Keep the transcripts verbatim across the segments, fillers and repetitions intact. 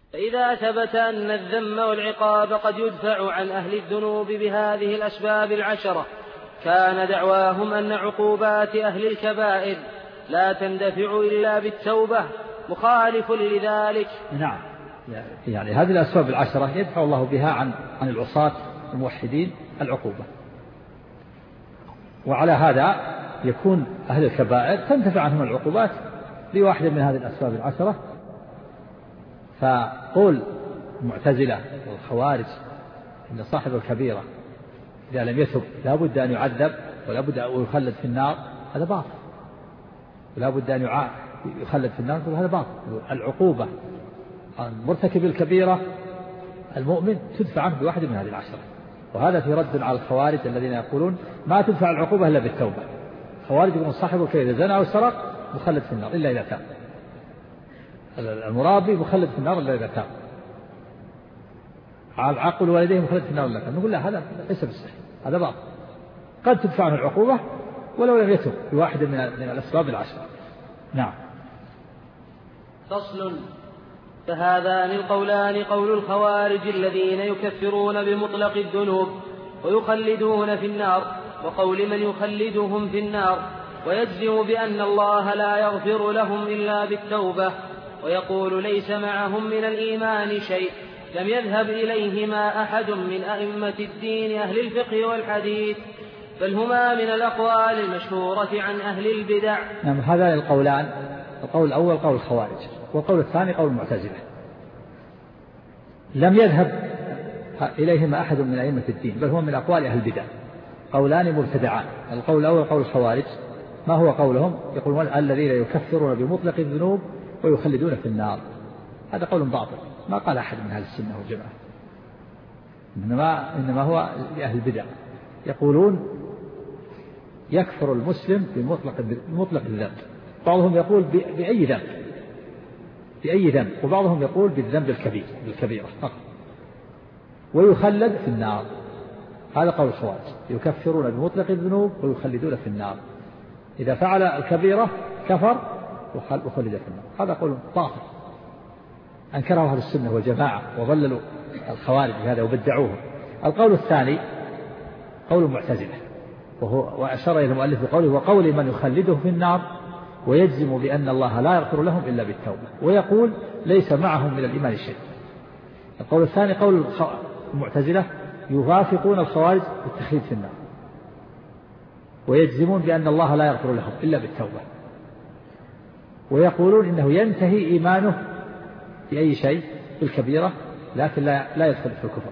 فإذا ثبت أن الذم والعقاب قد يدفع عن أهل الذنوب بهذه الأسباب العشرة كان دعواهم أن عقوبات أهل الكبائر لا تندفع إلا بالتوبة مخالف لذلك. نعم، يعني هذه الأسباب العشرة يدفع الله بها عن عن العصاة الموحدين العقوبة، وعلى هذا يكون أهل الكبائر تنتفع عنهم العقوبات بواحدة من هذه الأسباب العشرة. فقول المعتزلة والخوارج إن صاحب الكبيرة إذا لم يتب لا بد أن يعذب ولا بد أن يخلد في النار، هذا باطل، ولا بد أن يخلد في النار، هذا باطل. العقوبة مرتكب الكبيرة المؤمن تدفع عنه بواحدة من هذه العشرة، وهذا في رد على الخوارج الذين يقولون ما تدفع العقوبة إلا بالتوبة. الخوارج يقولون صاحب الكبيرة إذا زنى أو سرق مخلد في النار إلا إذا تاب، المرابي مخلد في النار إلا إذا تاب، عقل والديه مخلد في النار إلا إذا تاب. نقول لا، هذا ليس بالصحيح، هذا باطل. قد تدفع عنه العقوبة ولو لم يتب بواحدة من من الأسباب العشرة. نعم. فصل. فهذان القولان قول الخوارج الذين يكفرون بمطلق الذنوب ويخلدون في النار، وقول من يخلدهم في النار ويجزم بأن الله لا يغفر لهم إلا بالتوبة، ويقول ليس معهم من الإيمان شيء لم يذهب إليهما أحد من أئمة الدين أهل الفقه والحديث، بل هما من الأقوال المشهورة عن أهل البدع. نعم، هذان القولان، القول الأول قول الخوارج والقول الثاني قول المعتزلة، لم يذهب إليهما أحد من أئمة الدين بل هو من أقوال أهل البدع، قولان مبتدعان. القول الأول قول الخوارج، ما هو قولهم؟ يقولون الذين يكفرون بمطلق الذنوب ويخلدون في النار، هذا قول باطل، ما قال أحد من أهل السنة والجماعة، إنما, إنما هو لأهل البدع. يقولون يكفر المسلم بمطلق, بمطلق الذنب، بعضهم يقول بأي ذنب بأي ذنب وبعضهم يقول بالذنب الكبير بالكبيرة فقط، ويخلد في النار، هذا قول الخوارج، يكفرون بمطلق الذنوب ويخلدون في النار، إذا فعل الكبيرة كفر وخلد في النار، هذا قول باطل أنكره أهل السنة والجماعة وضللوا الخوارج بهذا وبدعوه. القول الثاني قول المعتزلة، وهو وأشار إلى المؤلف بقوله وقول من يخلده في النار ويجزم بأن الله لا يغفر لهم إلا بالتوبة، ويقول ليس معهم من الإيمان شيء. القول الثاني قول المعتزلة يوافقون الخوارج بالتخليد في النار ويجزمون بأن الله لا يغفر لهم إلا بالتوبة، ويقولون إنه ينتهي إيمانه بأي شيء بالكبيرة لكن لا, لا يدخل في الكفر.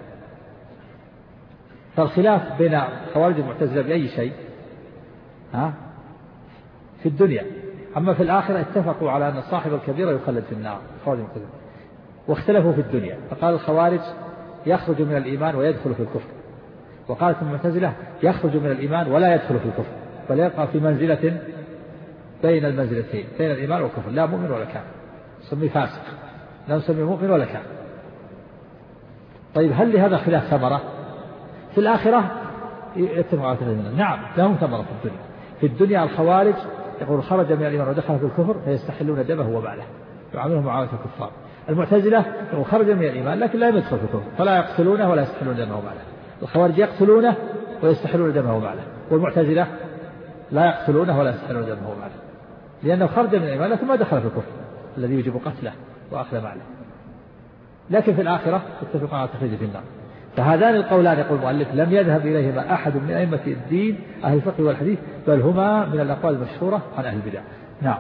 فالخلاف بين خوارج المعتزلة بأي شيء ها في الدنيا، أما في الآخرة اتفقوا على أن صاحب الكبيرة يخلد في النار خوارج المعتزلة، واختلفوا في الدنيا، فقال الخوارج يخرج من الإيمان ويدخل في الكفر، وقالت المعتزلة يخرج من الإيمان ولا يدخل في الكفر بل يبقى في منزلة بين المنزلتين بين الإيمان والكفر، لا مؤمن ولا كافر، نسميه فاسق، لا نسميه مؤمن ولا كافر. طيب هل لهذا خلاف ثمرة في الآخرة؟ يتفق على ثلاثة. نعم لهم ثمرة في الدنيا. في الدنيا الخوارج يقول خرج من الإيمان ودخل في الكفر فيستحلون دمه وماله يعاملهم معاملة الكفار. المعتزلة يقول خرج من الإيمان لكن لا يدخل في الكفر فلا يقتلونه ولا يستحلون دمه وماله. الخوارج يقتلونه ويستحلون دمه وماله، والمعتزلة لا يقتلونه ولا يستحلون دمه وماله لأنه خرج من الإيمان لكن ما دخل في الكفر الذي يجب قتله وأخذ ماله، لكن في الآخرة اتفقوا على تخريجه في النار. فهذان القولان يقول المؤلف لم يذهب إليهما أحد من أئمة الدين أهل الفقه والحديث بل هما من الأقوال المشهورة عن أهل البدع. نعم.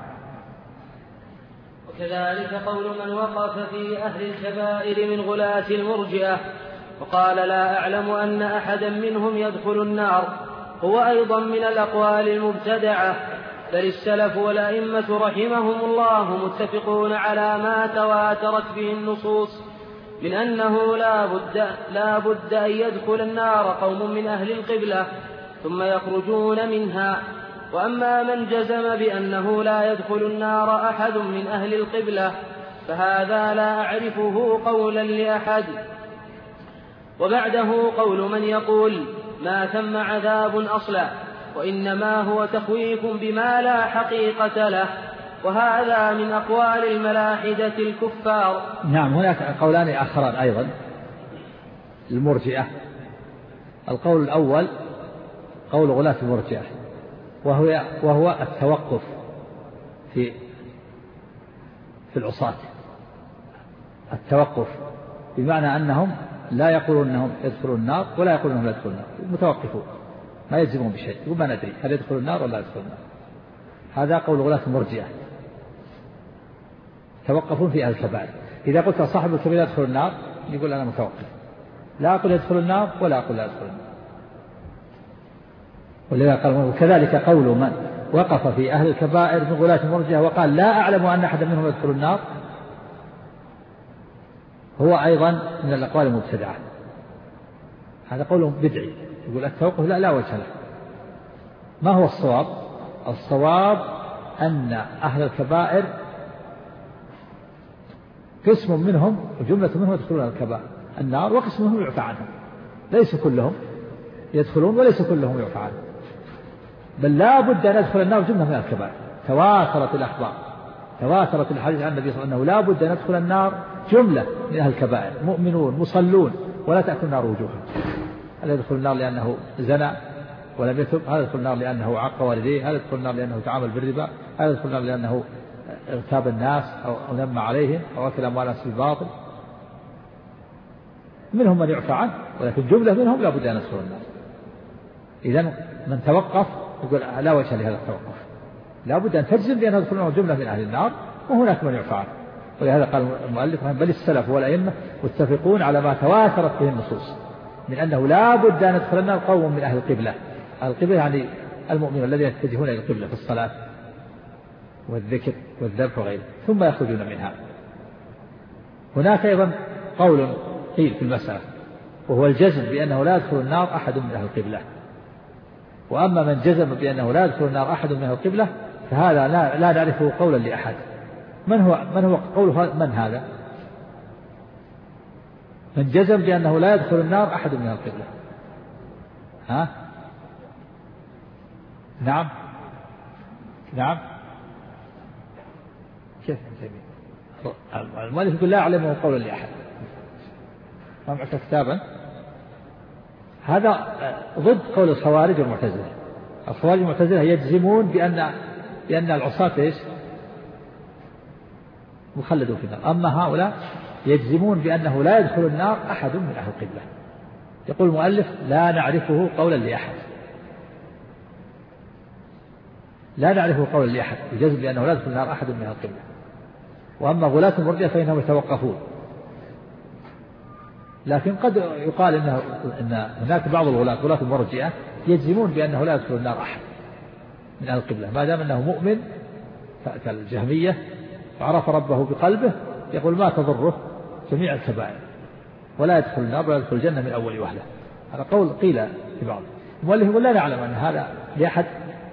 وكذلك قول من وقف في أهل الكبائر من غلاة المرجئة وقال لا أعلم أن أحدا منهم يدخل النار هو أيضا من الأقوال المبتدعة، بل السلف والأئمة رحمهم الله متفقون على ما تواترت به النصوص من أنه لا بد, لا بد أن يدخل النار قوم من أهل القبلة ثم يخرجون منها. وأما من جزم بأنه لا يدخل النار أحد من أهل القبلة فهذا لا أعرفه قولا لأحد. وبعده قول من يقول ما ثم عذاب أصلا وإنما هو تخويف بما لا حقيقة له، وهذا من أقوال الملاحدة الكفار. نعم. هناك قولان آخران أيضا المرجئة. القول الأول قول غلاة المرجئة، وهو, وهو التوقف في في العصاة، التوقف بمعنى أنهم لا يقولون أنهم يدخلون النار ولا يقولون أنهم لا يدخلون النار، متوقفون ما يجزمون بشيء، وما ندري هل يدخلون النار ولا يدخلون النار. هذا قول غلاة المرجئة، توقفون في أهل الكبائر. إذا قلت صاحب الكبيرة يدخل النار يقول أنا متوقف، لا أقول يدخل النار ولا أقول لا يدخل النار. ولذا قال وكذلك قول من وقف في أهل الكبائر من غلاة المرجئة وقال لا أعلم أن أحد منهم يدخل النار، هو أيضا من الأقوال المبتدعة. هذا قول بدعي، يقول التوقف لا لا وجه له. ما هو الصواب؟ الصواب أن أهل الكبائر قسم منهم وجملة منهم يدخلون الكبائر النار، وقسم منهم يعفى عنهم، ليس كلهم يدخلون وليس كلهم يعفى عنهم، بل لا بد أن يدخل النار جملة من الكبائر. تواترت الأخبار، تواترت الحديث عن النبي صلى الله عليه وسلم أنه لا بد أن يدخل النار جملة من أهل الكبائر، مؤمنون مصلون ولا تأكل النار وجوههم. هل يدخل النار لأنه زنى ولم يتب؟ هل يدخل النار لأنه عق والديه؟ هل يدخل النار لأنه تعامل بالربا؟ هل يدخل النار لأنه اغتاب الناس أو نم عليهم أو أكل أموال الناس بالباطل؟ منهم من يعفى عنه، ولكن جملة منهم لا بد أن يدخلوا النار. إذن من توقف يقول لا وجه لهذا التوقف، لا بد أن تجزم بأن يدخلون جملة من أهل النار، وهناك من يعفى عنه. ولهذا قال المؤلف بل السلف والأئمة متفقون على ما تواترت به النصوص من أنه لا بد أن يدخل النار قوم من أهل القبلة. أهل القبلة يعني المؤمنون الذين يتجهون إلى القبلة في الصلاة والذكر والذبح وغيره، ثم يخرجون منها. هناك أيضا قول قيل في المسألة، وهو الجزم بأنه لا يدخل النار أحد من أهل القبلة. وأما من جزم بأنه لا يدخل النار أحد من أهل القبلة فهذا لا, لا نعرفه قولا لأحد. من هو من هو قوله من هذا؟ من جزم بأنه لا يدخل النار أحد من أهل القبلة. ها؟ نعم نعم كيف المؤلف يقول لا أعلمه قولا لأحد، ما معك كتابا؟ هذا ضد قول الخوارج والمعتزلة. الخوارج والمعتزلة يجزمون بأن بأن العصاة ايش؟ مخلدون في النار. أما هؤلاء يجزمون بأنه لا يدخل النار أحد من أهل القبلة. يقول المؤلف لا نعرفه قولا لأحد، لا نعرفه قولا لأحد يجزم بأنه لا يدخل النار أحد من أهل القبلة. وأما غلاة المرجئة فإنهم يتوقفون، لكن قد يقال إنه إن هناك بعض الغلاة غلاة المرجئة يجزمون بأنه لا يدخل النار أحد من أهل القبلة ما دام أنه مؤمن كالجهمية وعرف ربه بقلبه، يقول ما تضره جميع الكبائر ولا يدخل النار ولا يدخل الجنة من أول وهلة. هذا قول قيل في بعض. المؤلف يقول لا نعلم أن هذا لأحد،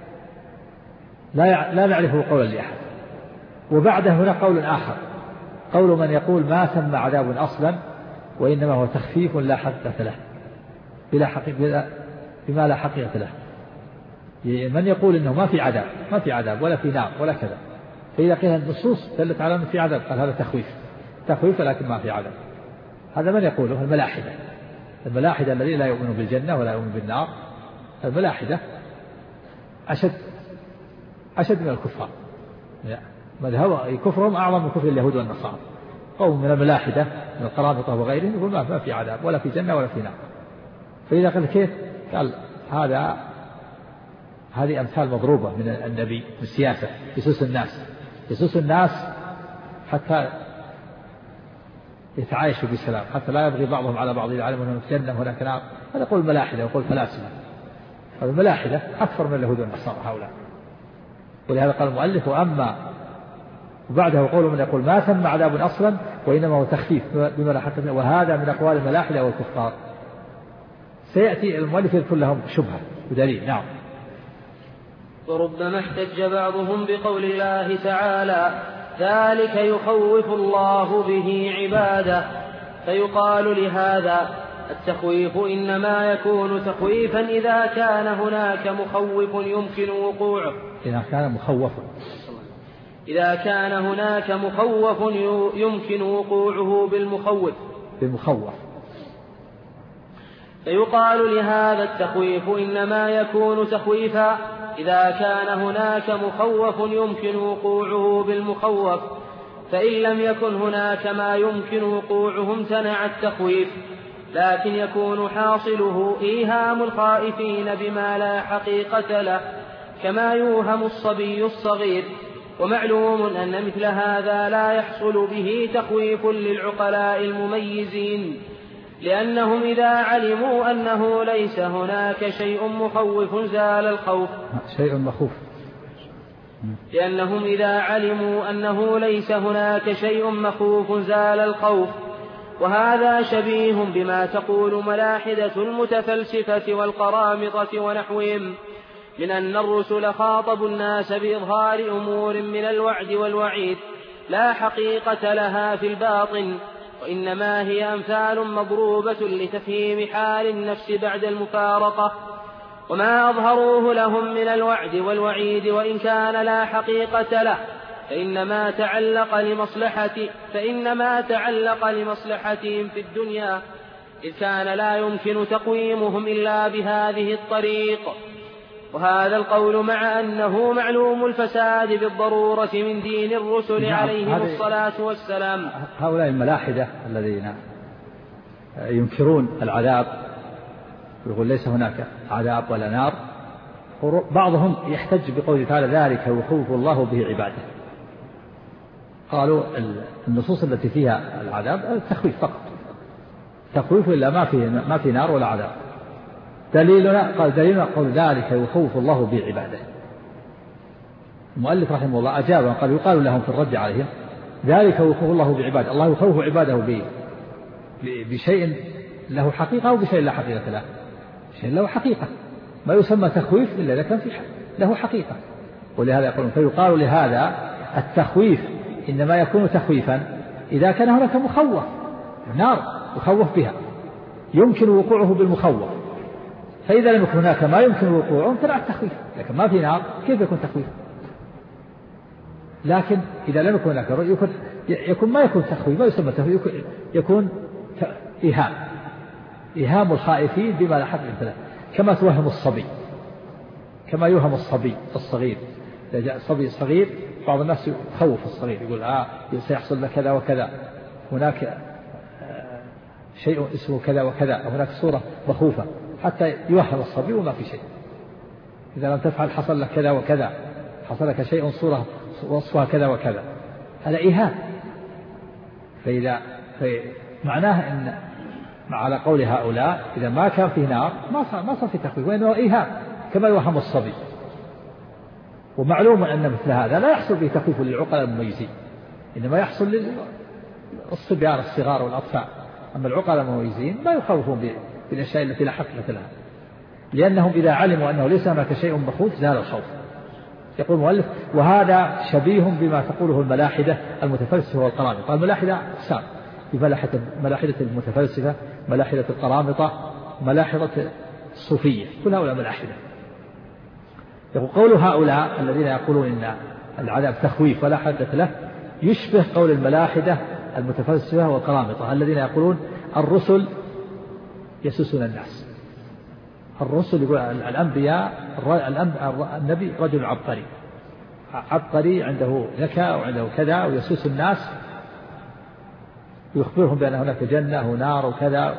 لا لا نعرفه قولا لأحد. وبعده هنا قول آخر، قول من يقول ما ثم عذاب أصلا وإنما هو تخفيف لا حقيقة له، بلا حقيقة بما لا حقيقة له. من يقول إنه ما في عذاب، ما في عذاب ولا في نار ولا كذا، فإذا قيل النصوص دلت على أنه في عذاب قال هذا تخويف، تخويف لكن ما في عذاب. هذا من يقوله؟ الملاحدة. الملاحدة الذين لا يؤمنون بالجنة ولا يؤمنون بالنار، الملاحدة أشد أشد من الكفار، مذهب كفرهم أعظم من كفر اليهود والنصارى. قوم من الملاحدة من القرامطة وغيرهم يقول ما في عذاب ولا في جنة ولا في نار. فإذا قال كيف؟ قال هذا هذه أمثال مضروبة من النبي بالسياسة، يسوس الناس يسوس الناس حتى يتعايشوا بسلام، حتى لا يبغي بعضهم على بعض إذا علموا أنهم في جنة وهناك نار. هذا قول الملاحدة وقول فلاسفة. الملاحدة أكثر من اليهود والنصارى هؤلاء. ولهذا قال المؤلف وأما وبعده قول من يقول ما ثم عذاب أصلا وإنما هو تخفيف بما لا حقيقة له، وهذا من أقوال الملاحدة والكفار. سيأتي المؤلف يذكر لهم شبهة ودليل. نعم. وربما احتج بعضهم بقول الله تعالى ذلك يخوف الله به عباده، فيقال لهذا التخويف إنما يكون تخويفا إذا كان هناك مخوف يمكن وقوعه. إذا كان مخوفا إذا كان هناك مخوف يمكن وقوعه بالمخوف بالمخوف فيقال لهذا التخويف إنما يكون تخويفا إذا كان هناك مخوف يمكن وقوعه بالمخوف، فإن لم يكن هناك ما يمكن وقوعه امتنع التخويف، لكن يكون حاصله إيهام الخائفين بما لا حقيقة له كما يوهم الصبي الصغير. ومعلوم أن مثل هذا لا يحصل به تخويف للعقلاء المميزين، لأنهم إذا علموا أنه ليس هناك شيء مخوف زال الخوف شيء مخوف لأنهم إذا علموا أنه ليس هناك شيء مخوف زال الخوف. وهذا شبيه بما تقول ملاحدة المتفلسفة والقرامطة ونحوهم من أن الرسل خاطبوا الناس بإظهار أمور من الوعد والوعيد لا حقيقة لها في الباطن، وإنما هي أمثال مضروبة لتفهيم حال النفس بعد المفارقة. وما أظهروه لهم من الوعد والوعيد وإن كان لا حقيقة له فإنما تعلق لمصلحة فإنما تعلق لمصلحتهم في الدنيا، إذ كان لا يمكن تقويمهم إلا بهذه الطريق. وهذا القول مع أنه معلوم الفساد بالضرورة من دين الرسل عليهم الصلاة والسلام. هؤلاء الملاحدة الذين ينكرون العذاب يقول ليس هناك عذاب ولا نار، بعضهم يحتج بقوله تعالى ذلك يخوف الله به عباده. قالوا النصوص التي فيها العذاب التخويف فقط، تخويف إلا ما في ما في نار ولا عذاب. دليلنا قال دليلنا قول ذلك يخوف الله به عباده. المؤلف رحمه الله أجاب قال يقال لهم في الرد عليهم ذلك يخوف الله بعباده، الله يخوف عباده بشيء له حقيقة أو بشيء لا حقيقة له. شيء له حقيقة ما يسمى تخويف إلا إذا كان في له حقيقة. ولهذا يقولون فيقال لهذا التخويف إنما يكون تخويفا إذا كان هناك مخوف نار يخوف بها يمكن وقوعه بالمخوف، فإذا لم يكن هناك ما يمكن وقوعه امتنع التخويف. لكن ما في نار كيف يكون تخويف؟ لكن إذا لم يكن هناك يكون, يكون ما يكون تخويف ما يسمى تخويف، يكون إيهام إيهام الخائفين بما لا حقيقة له، كما توهم الصبي كما يوهم الصبي الصغير. إذا جاء الصبي الصغير بعض الناس يخوف الصغير يقول آه سيحصل لك كذا وكذا، هناك شيء اسمه كذا وكذا، هناك صورة مخوفة حتى يوهم الصبي وما في شيء. إذا لم تفعل حصل لك كذا وكذا، حصل لك شيء صورة وصفها كذا وكذا، هذا إيهام. فإذا معناه أن على قول هؤلاء إذا ما كان فيه نار ما صار ما صار في تخويف، وإنه إيهام كما يوهم الصبي. ومعلوم أن مثل هذا لا يحصل به تخويف للعقلاء المميزين، إنما يحصل للصبيان الصغار والأطفال. أما العقلاء المميزين ما يخوفون بالأشياء التي لا حقيقة لها، لأنهم إذا علموا أنه ليس هناك شيء مخوف زال الخوف. يقول المؤلف وهذا شبيه بما تقوله الملاحدة المتفلسفة والقرامطة. الملاحدة أقسام، في ملاحدة المتفلسفة، ملاحدة القرامطة، ملاحدة الصوفية، كل هؤلاء ملاحدة. يقول قول هؤلاء الذين يقولون إن العذاب تخويف ولا حدث له يشبه قول الملاحدة المتفلسفة والقرامطة الذين يقولون الرسل يسوسون الناس. الرسل يقول الأنبياء النبي رجل عبقري عبقري عنده ذكاء وعنده كذا ويسوس الناس ويخبرهم بأن هناك جنة ونار وكذا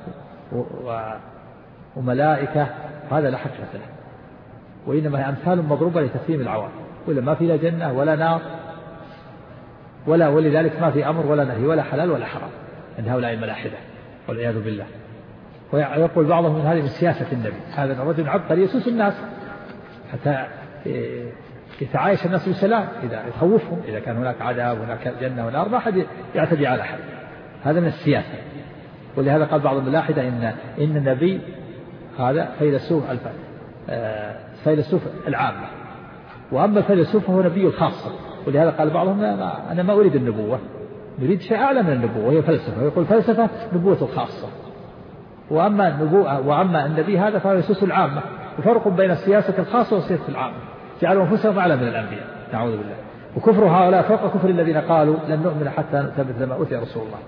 وملائكة، هذا لا حقيقة له، وإنما هي أمثال مضروبة لتفهيم العوام، ولا ما في لا جنة ولا نار ولا ولذلك ما في أمر ولا نهي ولا حلال ولا حرام عند هؤلاء الملاحدة والعياذ بالله. ويقول بعضهم من هذه من سياسة النبي، هذا الرجل عبقري يسوس الناس حتى يتعايش الناس بسلام، إذا يخوفهم إذا كان هناك عذاب وهناك جنة ونار ما أحد يعتدي على أحد، هذا من السياسة. ولهذا قال بعض الملاحدة إن إن النبي هذا فيلسوف فيلسوف العامة، وأما الفيلسوف فهو نبي الخاصة. ولهذا قال بعضهم أنا ما أريد النبوة، نريد شيء أعلى من النبوة وهي فلسفة، ويقول فلسفة نبوة الخاصة، وأما النبوة وأما النبي هذا فهو يسوس العامة. وفرق بين السياسة الخاصة والسياسة العامة، جعلوا أنفسهم أعلى من الأنبياء، نعوذ بالله. وكفر هؤلاء فوق كفر الذين قالوا لن نؤمن حتى نؤتى مثل ما أوتي رسول الله.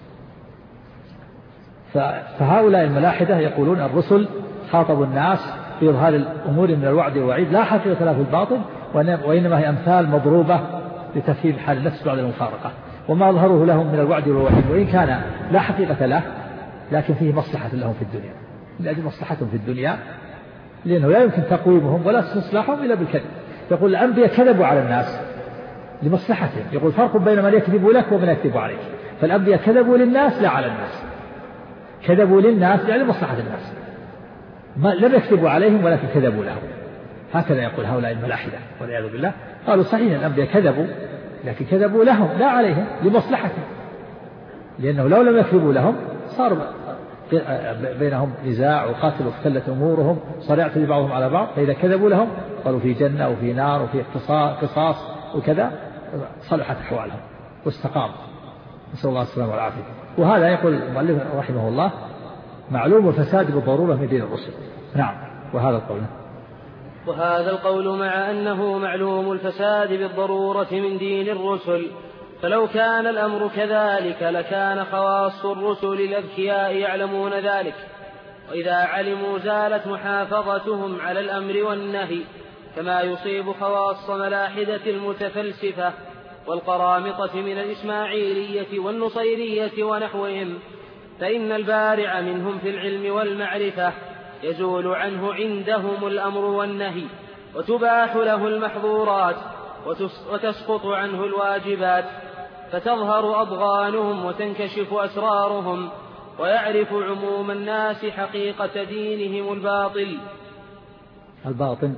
فهؤلاء الملاحدة يقولون الرسل خاطبوا الناس بإظهار الأمور من الوعد والوعيد لا حقيقة لها في الباطن، وإنما هي أمثال مضروبة لتفهيم حال النفس بعد المفارقة، وما أظهره لهم من الوعد والوعيد وإن كان لا حقيقة له لكن فيه مصلحة لهم في الدنيا، لأجل مصلحتهم في الدنيا، لأنه لا يمكن تقويمهم ولا استصلاحهم إلا بالكذب. يقول الأنبياء كذبوا على الناس لمصلحتهم، يقول فرق بين من يكذب لك ومن يكذب عليك. فالأنبياء كذبوا للناس لا على الناس، كذبوا للناس يعني مصلحة الناس، ما لم يكذبوا عليهم ولكن كذبوا لهم. هكذا يقول هؤلاء الملاحدة والعياذ بالله. قالوا صحيح الأنبياء كذبوا لكن كذبوا لهم لا عليهم لمصلحتهم، لأنه لو لم يكذبوا لهم صار بينهم نزاع وقاتل واختلت أمورهم، صار يعتدي بعضهم على بعض. فإذا كذبوا لهم قالوا في جنة وفي نار وفي قصاص وكذا صلحت أحوالهم واستقاموا، نسأل الله السلامة والعافية. وهذا يقول المؤلف رحمه الله معلوم الفساد بالضرورة من دين الرسل. نعم. وهذا القول وهذا القول مع أنه معلوم الفساد بالضرورة من دين الرسل، فلو كان الأمر كذلك لكان خواص الرسل الأذكياء يعلمون ذلك، وإذا علموا زالت محافظتهم على الأمر والنهي، كما يصيب خواص ملاحدة المتفلسفة والقرامطة من الإسماعيلية والنصيرية ونحوهم. فإن البارع منهم في العلم والمعرفة يزول عنه عندهم الأمر والنهي، وتباح له المحظورات وتسقط عنه الواجبات، فتظهر أضغانهم وتنكشف أسرارهم، ويعرف عموم الناس حقيقة دينهم الباطل الباطن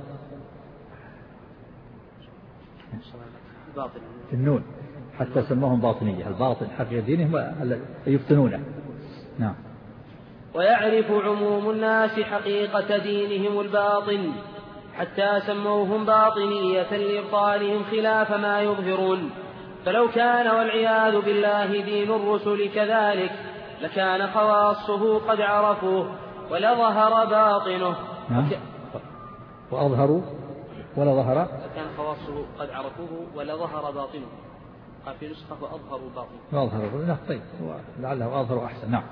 الباطل النون حتى سموهم باطنية، الباطن حقيقة دينهم يفتنونه. نعم. ويعرف عموم الناس حقيقة دينهم الباطن حتى سموهم باطنية لإبطالهم خلاف ما يظهرون. فلو كان والعياذ بالله دين الرسل كذلك لكان خواصه قد عرفوه ولظهر باطنه. نعم. وأظهروا ولا ظهر لكان خواصه قد عرفوه ولظهر باطنه. قال في نسخة وأظهروا باطنه. وأظهروا. نعم. طيب لعله أظهروا أحسن. نعم.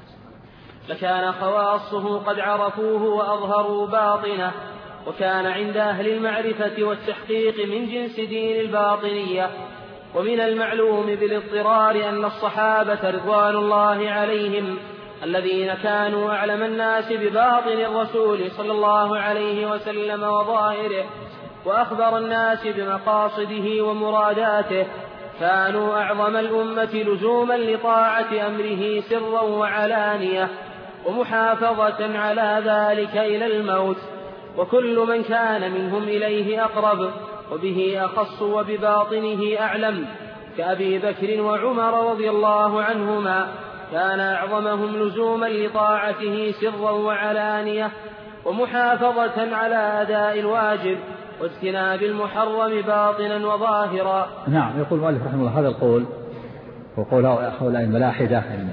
لكان خواصه قد عرفوه وأظهروا باطنه. وكان عند أهل المعرفة والتحقيق من جنس دين الباطنية. ومن المعلوم بالاضطرار أن الصحابة رضوان الله عليهم الذين كانوا أعلم الناس بباطن الرسول صلى الله عليه وسلم وظاهره وأخبر الناس بمقاصده ومراداته كانوا أعظم الأمة لزوما لطاعة أمره سرا وعلانية ومحافظة على ذلك إلى الموت. وكل من كان منهم إليه أقرب وبه أخص وبباطنه أعلم كأبي بكر وعمر رضي الله عنهما كان أعظمهم لزوما لطاعته سرا وعلانية ومحافظة على أداء الواجب واجتناب المحرم باطنا وظاهرا. نعم. يقول المؤلف رحمه الله هذا القول وقول هؤلاء الملاحدة إن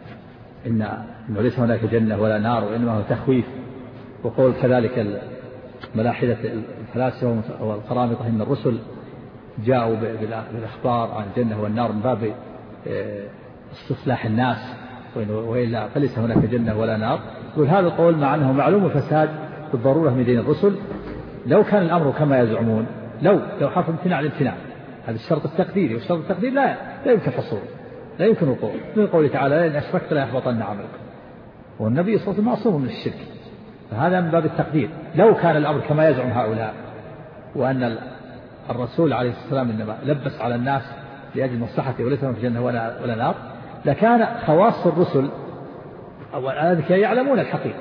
إن ليس هناك جنة ولا نار وإنما هو تخويف، وقول كذلك ملاحدة الفلاسفة والقرامطة إن الرسل جاءوا بالأخبار عن الجنة والنار من باب استصلاح الناس وإلا فليس هناك جنة ولا نار. يقول هذا القول مع أنه معلوم الفساد بالضرورة من دين الرسل لو كان الأمر كما يزعمون، لو لو حرف امتناع الامتناع، هذا الشرط التقديري، والشرط التقديري لا لا يمكن حصوله، لا يمكن وقوعه، من قوله تعالى لئن أشركت لا يحبطن عملك، والنبي صلى الله عليه وسلم معصوم من الشرك، فهذا من باب التقدير. لو كان الأمر كما يزعم هؤلاء وأن الرسول عليه الصلاة والسلام إنما لبس على الناس لأجل مصلحته وليس في جنة ولا ولا نار، لكان خواص الرسل أو الأذكياء يعلمون الحقيقة،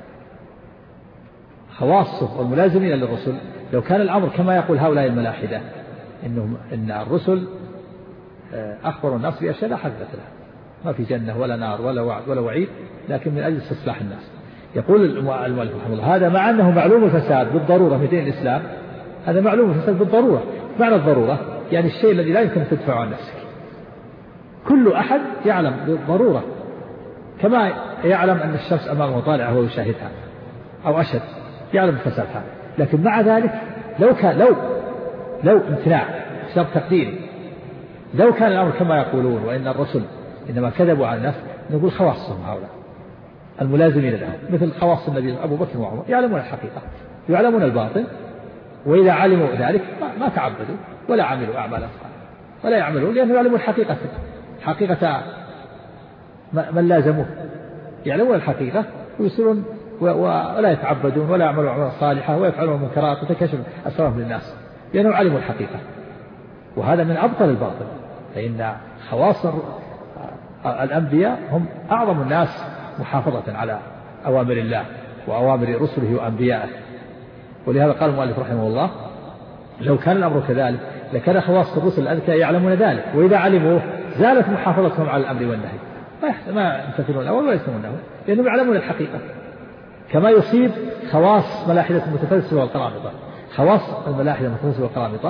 خواصه والملازمين للرسل. لو كان الأمر كما يقول هؤلاء الملاحدة إنهم إن الرسل أخبروا الناس بأشياء لا حقيقة لها، ما في جنة ولا نار ولا وعد ولا وعيد، لكن من أجل استصلاح الناس. يقول المؤلف رحمه الله هذا مع أنه معلوم الفساد بالضرورة في دين الإسلام، هذا معلوم الفساد بالضرورة. معنى الضرورة يعني الشيء الذي لا يمكن أن تدفعه عن نفسك، كل أحد يعلم بالضرورة، كما يعلم أن الشمس أمامه طالعة وهو يشاهدها أو أشد، يعلم الفساد هذا. لكن مع ذلك لو كان لو لو امتناع بسبب تقديري. لو كان الأمر كما يقولون وإن الرسل إنما كذبوا على الناس، نقول خواصهم هؤلاء الملازمين لهم، مثل خواص النبي أبو بكر وعمر يعلمون الحقيقة، يعلمون الباطن، وإذا علموا ذلك ما تعبدوا ولا عملوا أعمال الصالحة ولا يعملون، لأنهم يعلمون الحقيقة، حقيقة من لازموه، يعلمون الحقيقة ويصيرون ولا يتعبدون ولا يعملوا أعمال صالحة ويفعلون المنكرات وتكشف أسرارهم للناس، لأنهم علموا الحقيقة. وهذا من أبطل الباطل، فإن خواص الأنبياء هم أعظم الناس محافظة على أوامر الله وأوامر رسله وأنبيائه. ولهذا قال المؤلف رحمه الله: لو كان الأمر كذلك لكان خواص الرسل الأذكياء يعلمون ذلك، وإذا علموه زالت محافظتهم على الأمر والنهي، ما يمتثلون الأول ولا يسمعونه، لأنهم يعلمون الحقيقة. كما يصيب خواص ملاحدة المتفلسفة والقرامطة، خواص الملاحدة المتفلسفة والقرامطة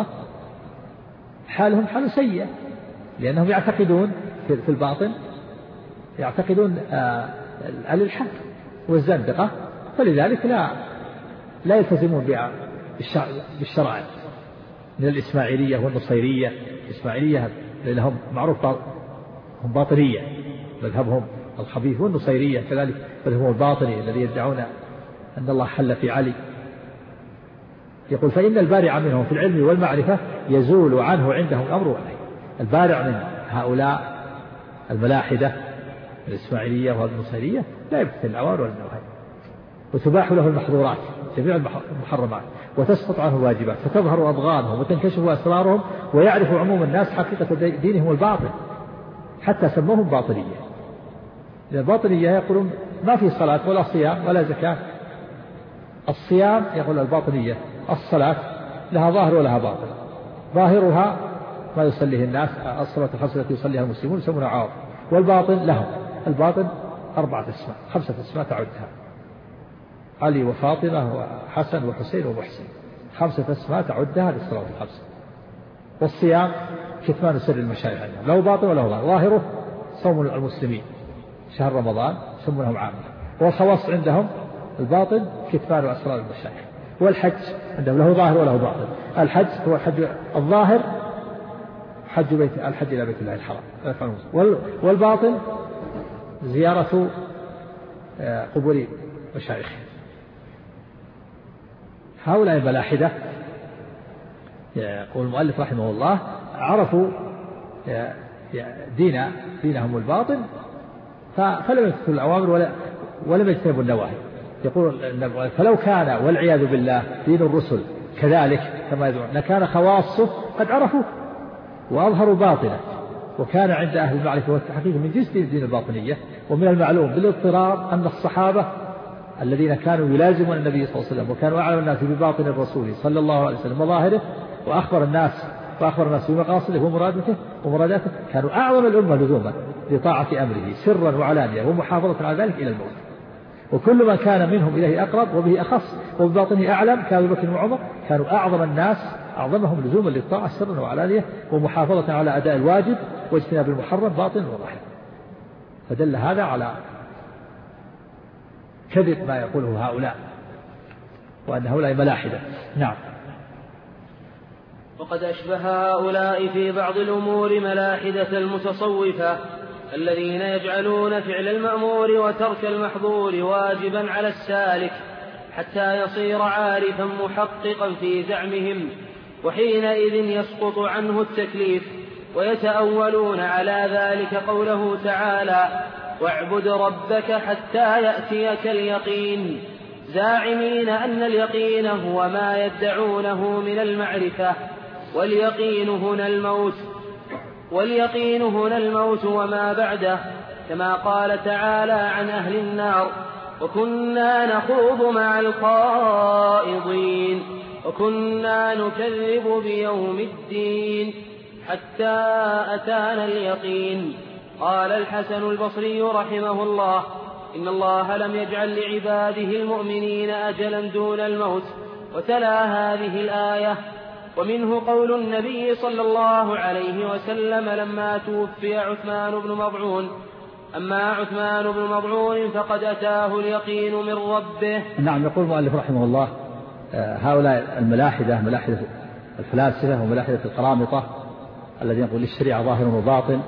حالهم حال سيء، لأنهم يعتقدون في الباطن، يعتقدون الإلحاد والزندقة، فلذلك لا لا يلتزمون بالشرائع من الإسماعيلية والنصيرية. الإسماعيلية لهم معروف هم باطنية، مذهبهم الخبيث، والنصيرية كذلك مذهبهم الباطني الذي يدعون أن الله حل في علي. يقول: فإن البارع منهم في العلم والمعرفة يزول عنه عندهم الأمر والنهي. البارع من هؤلاء الملاحدة الإسماعيلية والنصيرية لا يمتثل الأوامر والنواهي، وتباح له المحظورات جميع المحرمات، وتسقط عنه الواجبات، فتظهر أضغانهم وتنكشف أسرارهم، ويعرف عموم الناس حقيقة دينهم الباطل، حتى سموهم باطنية. الباطنية يقولون ما في صلاة ولا صيام ولا زكاة. الصيام يقول الباطنية الصلاة لها ظاهر ولها باطن، ظاهرها ما يصليه الناس، الصلاة الخمسة التي يصليها المسلمون يسمونها عوض، والباطن لهم الباطن أربعة أسماء خمسة أسماء تعدها: علي وفاطمة وحسن وحسين ومحسن، خمسة أسماء تعدها للصلاة الخمسة. والصيام كتمان سر المشايخ عندهم، له باطن وله ظاهر، ظاهره صوم المسلمين شهر رمضان يسمونهم عامة. والخواص عندهم الباطن كتمان أسرار المشايخ. والحج عندهم له ظاهر وله باطن. الحج هو الحج الظاهر حج بيت الحج إلى بيت الله الحرام، والباطن زيارة قبور مشايخ. هؤلاء الملاحدة يقول المؤلف رحمه الله عرفوا دين دينهم الباطن فلم يمتثلوا الأوامر ولا ولم يجتنبوا النواهي. يقول فلو كان والعياذ بالله دين الرسل كذلك كما يدعون لكان خواصه قد عرفوا وأظهروا باطنه، وكان عند أهل المعرفة والتحقيق من جنس دين الباطنية. ومن المعلوم بالاضطرار أن الصحابة الذين كانوا يلازمون النبي صلى الله عليه وسلم وكانوا أعلم الناس بباطن الرسول صلى الله عليه وسلم وظاهره، وأخبر الناس وأخبر الناس بمقاصده ومرادته ومراداته، كانوا أعظم الأمة لزوما لطاعة أمره سرا وعلانية ومحافظة على ذلك إلى الموت. وكل ما كان منهم إليه أقرب وبه أخص وبباطنه أعلم كأبي بكر وعمر كانوا أعظم الناس أعظمهم لزوما للطاعة سرا وعلانية ومحافظة على أداء الواجب واجتناب المحرم باطن وظاهر. فدل هذا على كذب ما يقوله هؤلاء وأن هؤلاء ملاحدة. نعم. وقد أشبه هؤلاء في بعض الأمور ملاحدة المتصوفة الذين يجعلون فعل المأمور وترك المحظور واجبا على السالك حتى يصير عارفا محققا في زعمهم، وحينئذ يسقط عنه التكليف. ويتأولون على ذلك قوله تعالى: واعبد ربك حتى يأتيك اليقين، زاعمين أن اليقين هو ما يدعونه من المعرفة، واليقين هنا الموت واليقين هنا الموت وما بعده، كما قال تعالى عن أهل النار: وكنا نخوض مع الخائضين وكنا نكذب بيوم الدين حتى أتانا اليقين. قال الحسن البصري رحمه الله: إن الله لم يجعل لعباده المؤمنين أجلا دون الموت. وتلا هذه الآية. ومنه قول النبي صلى الله عليه وسلم لما توفي عثمان بن مضعون: أما عثمان بن مضعون فقد أتاه اليقين من ربه. نعم. يقول المؤلف رحمه الله هؤلاء الملاحدة ملاحدة الفلاسفة وملاحدة القرامطة الذين يقول الشريعة ظاهر وباطن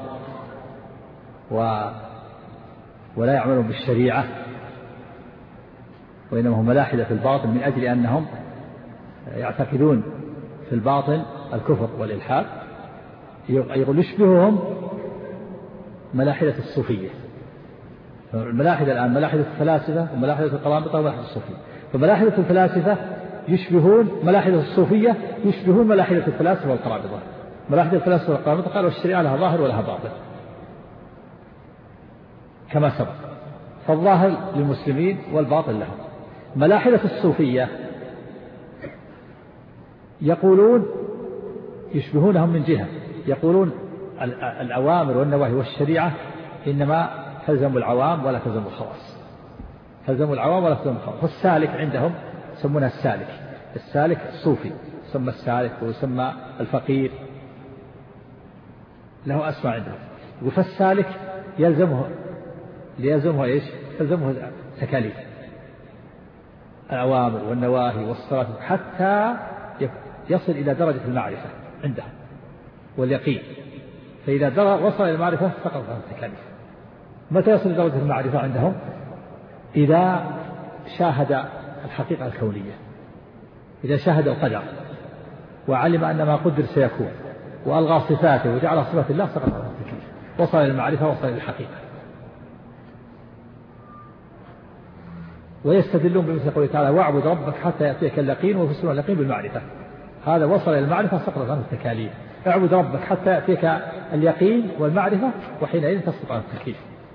و ولا يعملون بالشريعة، وإنما هم ملاحدة في الباطن من أجل أنهم يعتقدون في الباطن الكفر والإلحاد. يقول يشبههم ملاحدة الصوفية. الملاحدة الآن ملاحدة الفلاسفة وملاحدة القرامطة وملاحدة الصوفية. فملاحدة الفلاسفة يشبهون ملاحدة الصوفية، يشبهون ملاحدة الفلاسفة والقرامطة. ملاحدة الفلاسفة والقرامطة قالوا الشريعة لها ظاهر ولها باطن كما سبق، فالظاهر للمسلمين والباطن لهم. ملاحدة الصوفية يقولون يشبهونهم من جهة، يقولون الأوامر والنواهي والشريعة إنما تلزم العوام ولا تلزم الخواص، تلزم العوام ولا تلزم الخواص. والسالك عندهم يسمونها السالك، السالك الصوفي يسمى السالك ويسمى الفقير، له أسماء عندهم. فالسالك يلزمه ليلزمه إيش؟ يلزمه تكاليف الأوامر والنواهي والصلاة حتى يصل إلى درجة المعرفة عنده واليقين. فإذا وصل إلى المعرفة سقط عنه التكاليف. متى يصل إلى درجة المعرفة عندهم؟ إذا شاهد الحقيقة الكونية، إذا شاهد القدر وعلم أن ما قدر سيكون وألغى صفاته وجعل صفات الله سقط عنه التكاليف، وصل إلى المعرفة وصل إلى الحقيقة. ويستدلون بمثل قوله تعالى واعبد ربك حتى يأتيك اليقين، ويفسرون اليقين بالمعرفة. هذا وصل إلى المعرفة سقط عنه التكاليف. اعبد ربك حتى يأتيك اليقين والمعرفة وحينئذ تسقط عنه التكاليف.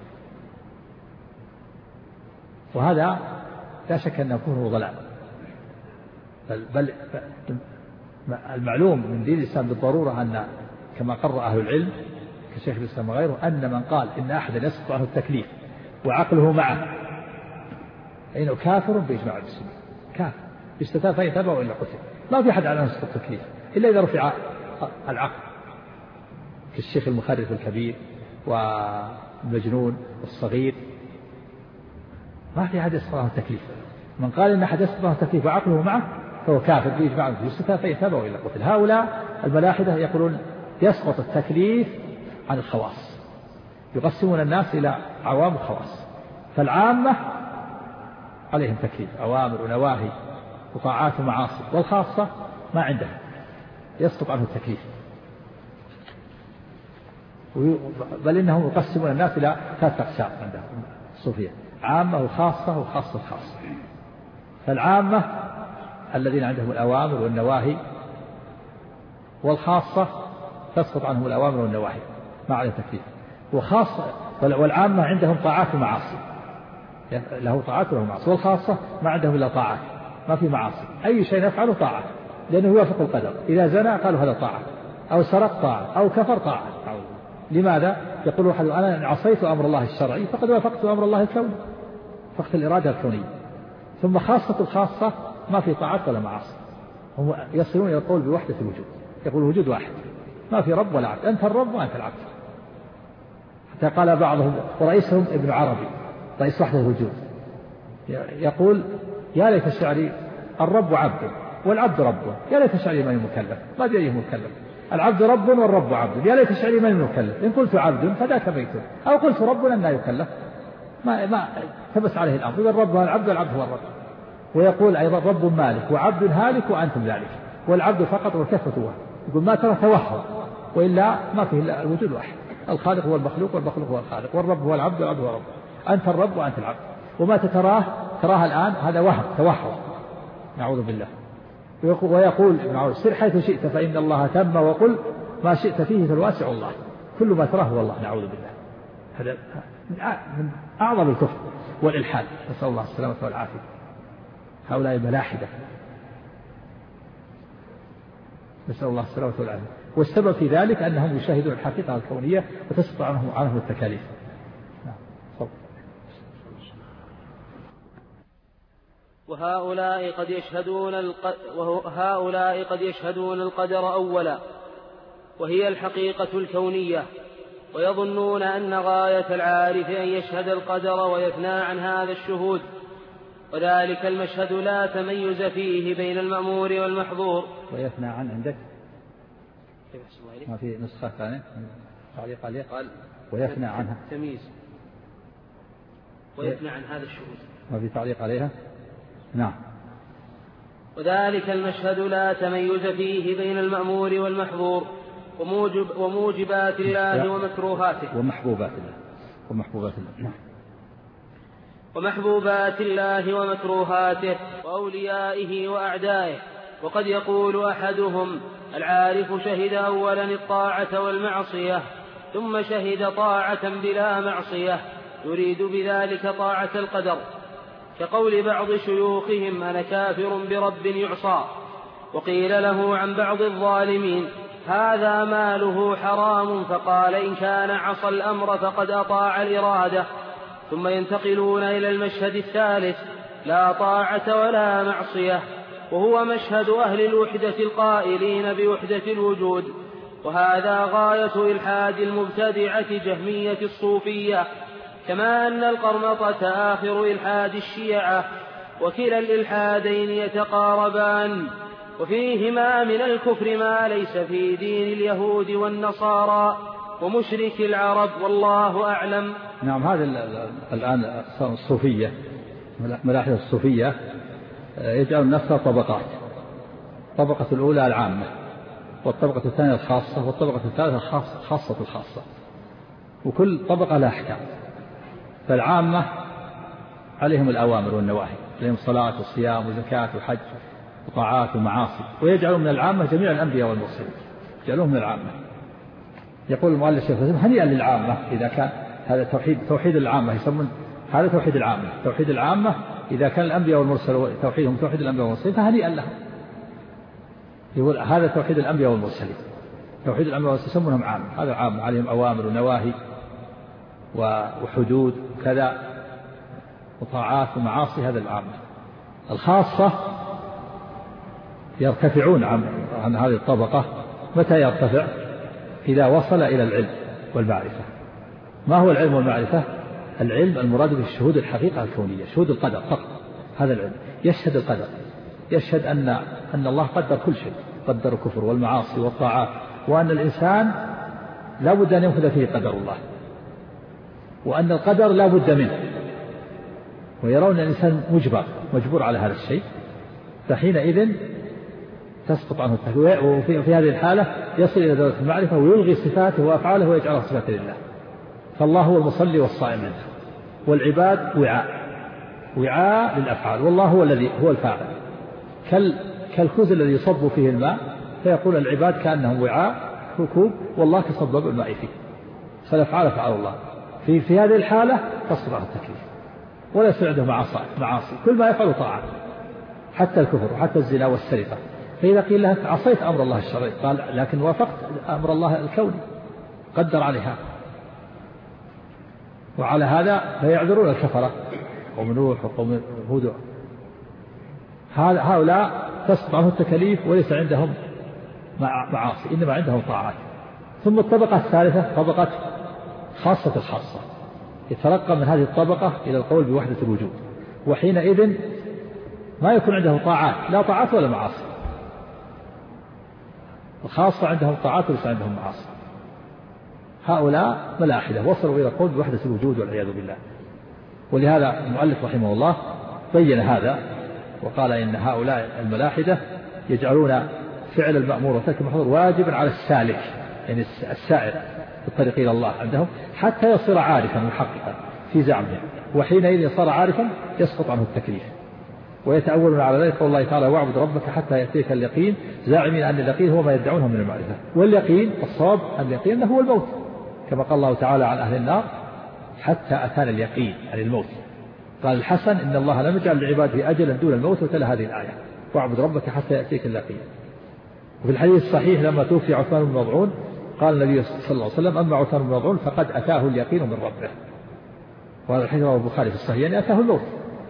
وهذا لا شك أنه كفر وضلال، بل, بل المعلوم من دين الإسلام بالضرورة أن كما قرر أهل العلم كشيخ الإسلام وغيره أن من قال إن أحدا يسقط عنه التكليف وعقله معه فإنه كافر بإجماع المسلمين، كافر يستتاب فإن تابع إلا قتل. ما في أحد على أن يسقط التكليف إلا إذا رفع العقل كالشيخ المخرف الكبير والمجنون والصغير، ما في أحد يسقط عنه التكليف. من قال إن أحد يسقط عنه التكليف وعقله معه فهو كافر بإجماع المسلمين، يستتاب فإن تابع إلا قتل. هؤلاء الملاحدة يقولون يسقط التكليف عن الخواص، يقسمون الناس إلى عوام وخواص. فالعامة عليهم تكليف أوامر ونواهي وطاعات ومعاصي، والخاصة ما عندهم يسقط عنه التكليف. بل إنهم يقسمون الناس إلى ثلاثة أقسام عندهم الصوفية: عامة وخاصة وخاصة خاصة. فالعامة الذين عندهم الأوامر والنواهي، والخاصة تسقط عنهم الأوامر والنواهي ما عليه تكليف. وخاصة والعامة عندهم طاعات ومعاصي، له طاعات وله معاصي. والخاصة ما عندهم إلا طاعات ما في معاصي، أي شيء يفعله طاعة لأنه يوافق القدر. إذا زنى قالوا هذا طاعة، أو سرق طاعة، أو كفر طاعة. لماذا؟ يقول أحد أنا إن عصيت أمر الله الشرعي فقد وافقت أمر الله الكوني، فقط الإرادة الكونية. ثم خاصة الخاصة ما في طاعات ولا معاصي، هم يصلون إلى القول بوحدة الوجود، يقول الوجود واحد ما في رب ولا عبد، أنت الرب وأنت العبد. حتى قال بعضهم ورئيسهم ابن عربي رئيس وحدة الوجود يقول يا ليت شعري الرب عبد والعبد رب، يا ليت شعري من المكلف، ما أدري أيه مكلف، العبد رب والرب عبد، يا ليت شعري من المكلف، إن قلت عبد فذاك بيت، أو قلت رب لن لا يكلف، ما ما تبس عليه الأمر، يقول الرب هو العبد والعبد هو الرب. ويقول أيضا رب مالك وعبد هالك وأنتم ذلك، والعبد فقط والكفة واحد. يقول ما ترى توهم، وإلا ما فيه إلا الوجود واحد، الخالق هو المخلوق والمخلوق هو الخالق، والرب هو العبد والعبد هو الرب، أنت الرب وأنت العبد. وما تتراه تراه الآن هذا وهم توهم، نعوذ بالله. ويقول ابن عون سر حيث شئت فإن الله تم، وقل ما شئت فيه فالواسع الله، كل ما تراه هو الله، نعوذ بالله. هذا من أعظم الكفر والإلحاد، نسأل الله السلامة والعافية. هؤلاء ملاحدة، نسأل الله السلامة والعافية. والسبب في ذلك أنهم يشاهدون الحقيقة الكونية وتسقط عنهم عنهم التكاليف. وهؤلاء قد يشهدون الق... وهؤلاء قد يشهدون القدر أولا، وهي الحقيقة الكونية، ويظنون أن غاية العارف أن يشهد القدر ويثنى عن هذا الشهود، وذلك المشهد لا تميز فيه بين المأمور والمحظور. ويثنى عن عندك ما في نسخة ثانية تعليق عليه قال ويثنى عنها تمييز ويثنى عن هذا الشهود ما في تعليق عليها. نعم. وذلك المشهد لا تميز فيه بين المأمور والمحظور وموجب وموجبات الله ومكروهاته ومحبوبات الله ومحبوبات الله ومحبوبات الله ومكروهاته وأوليائه وأعدائه. وقد يقول أحدهم العارف شهد أولا الطاعة والمعصية ثم شهد طاعة بلا معصية يريد بذلك طاعة القدر، كقول بعض شيوخهم أنا كافر برب يعصى. وقيل له عن بعض الظالمين هذا ماله حرام، فقال إن كان عصى الأمر فقد أطاع الإرادة. ثم ينتقلون إلى المشهد الثالث لا طاعة ولا معصية، وهو مشهد أهل الوحدة القائلين بوحدة الوجود، وهذا غاية إلحاد المبتدعة جهمية الصوفية، كما أن القرمطة آخر إلحاد الشيعة، وكلا الإلحادين يتقاربان، وفيهما من الكفر ما ليس في دين اليهود والنصارى ومشرك العرب، والله أعلم. نعم. هذا الآن الصوفية ملاحدة الصوفية يجعل نفسها طبقات، الطبقة الأولى العامة، والطبقة الثانية الخاصة، والطبقة الثالثة خاصة الخاصة، وكل طبقة لها أحكام. فالعامة عليهم الأوامر والنواهي، عليهم صلاة وصيام وزكاة وحج وطاعات ومعاصي، ويجعلون من العامة جميع الأنبياء والمرسلين، يجعلون من العامة. يقول المؤلف الشيخ هنيئا للعامة إذا كان هذا توحيد توحيد العامة، يسمون هذا توحيد العامة. توحيد العامة إذا كان الأنبياء والمرسلين توحيدهم توحيد الأنبياء والمرسلين فهنيئا لهم. يقول هذا توحيد الأنبياء والمرسلين، توحيد الأنبياء والمرسلين يسمونهم عامة، هذا عام عليهم أوامر ونواهي وحدود كذا وطاعات ومعاصي، هذا العامة. الخاصة يرتفعون عن, عن هذه الطبقة. متى يرتفع؟ إذا وصل إلى العلم والمعرفة. ما هو العلم والمعرفة؟ العلم المراد به الشهود الحقيقة الكونية، شهود القدر فقط، هذا العلم. يشهد القدر، يشهد أن أن الله قدر كل شيء، قدر الكفر والمعاصي والطاعات، وأن الإنسان لا بد أن ينفذ فيه قدر الله، وأن القدر لا بد منه، ويرون الإنسان مجبر مجبور على هذا الشيء، فحينئذ تسقط عنه التهويع. وفي في هذه الحالة يصل إلى درجة المعرفة ويلغي صفاته وأفعاله ويجعلها صفات لله. فالله هو المصلي والصائم منه، والعباد وعاء وعاء للأفعال، والله هو الذي هو الفاعل، كالكوز الذي يصب فيه الماء، فيقول العباد كأنهم وعاء كوب والله كصبب الماء فيه، فالأفعال أفعال الله. في في هذه الحالة تسقط عنه التكليف ولا يصير عنده معاصي معاصي كل ما يفعل طاعة، حتى الكفر وحتى الزنا والسرقة. فإذا قيل له عصيت أمر الله الشرعي قال لكن وافقت أمر الله الكوني قدر عليها. وعلى هذا فيعذرون الكفرة قوم نوح وقوم هود، هؤلاء تسقط عنه التكاليف وليس عندهم معاصي إنما عندهم طاعات. ثم الطبقة الثالثة طبقة خاصة الخاصة، يترقى من هذه الطبقة إلى القول بوحدة الوجود، وحينئذ ما يكون عندهم طاعات، لا طاعات ولا معاصي. الخاصة عندهم طاعات وليس عندهم معاصي. هؤلاء ملاحدة وصلوا إلى القول بوحدة الوجود والعياذ بالله. ولهذا المؤلف رحمه الله بين هذا وقال إن هؤلاء الملاحدة يجعلون فعل المأمور وترك المحظور واجبا على السالك، يعني السائر في الطريق إلى الله عندهم، حتى يصير عارفا محققا في زعمهم، وحينئذ صار عارفا يسقط عنه التكليف. ويتأولون على ذلك قول الله تعالى واعبد ربك حتى يأتيك اليقين، زاعمين أن اليقين هو ما يدعونه من المعرفة. واليقين الصواب أن اليقين هو الموت، كما قال الله تعالى عن أهل النار حتى أتانا اليقين عن الموت. قال الحسن إن الله لم يجعل لعباده أجلا دون الموت، وتلا هذه الآية واعبد ربك حتى يأتيك اليقين. وفي الحديث الصحيح لما توفي عثمان بن مظعون قال النبي صلى الله عليه وسلم أما عثمان بن مظعون فقد أتاه اليقين من ربه. وهذا الحديث رواه البخاري في الصحيح، يعني أتاه الموت.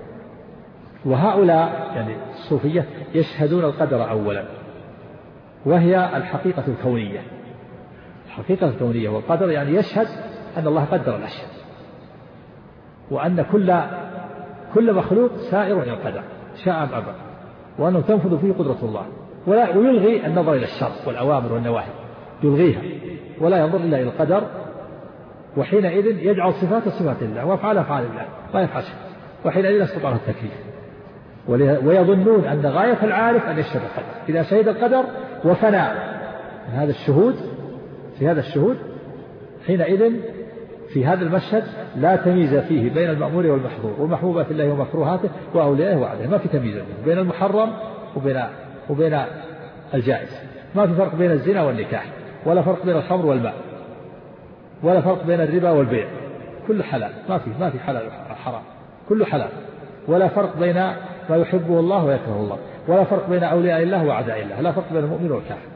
وهؤلاء يعني الصوفية يشهدون القدر أولا، وهي الحقيقة الكونية. الحقيقة الكونية والقدر يعني يشهد أن الله قدر الأشياء، وأن كل كل مخلوق سائر إلى القدر شاء أم أبى، وأنه تنفذ فيه قدرة الله، ولا ويلغي النظر إلى الشر والأوامر والنواهي، يلغيها ولا ينظر إلا إلى القدر، وحينئذ يجعل صفات صفات الله وأفعال أفعال الله ما يفعل شيء، وحينئذ يسقط عنه التكليف. ويظنون أن غاية العارف أن يشهد القدر، إذا شهد القدر وفنى هذا الشهود في هذا الشهود حينئذ في هذا المشهد لا تمييز فيه بين المأمور والمحظور ومحبوبات الله ومكروهاته وأوليائه وعدله، ما في تمييز بين المحرم وبين وبين الجائز، ما في فرق بين الزنا والنكاح، ولا فرق بين الخمر والماء، ولا فرق بين الربا والبيع، كل حلال، ما في ما في حلال حرام، كل حلال، ولا فرق بين ما يحبه الله ويكره الله، ولا فرق بين أولياء الله وأعداء الله، لا فرق بين المؤمن والكافر.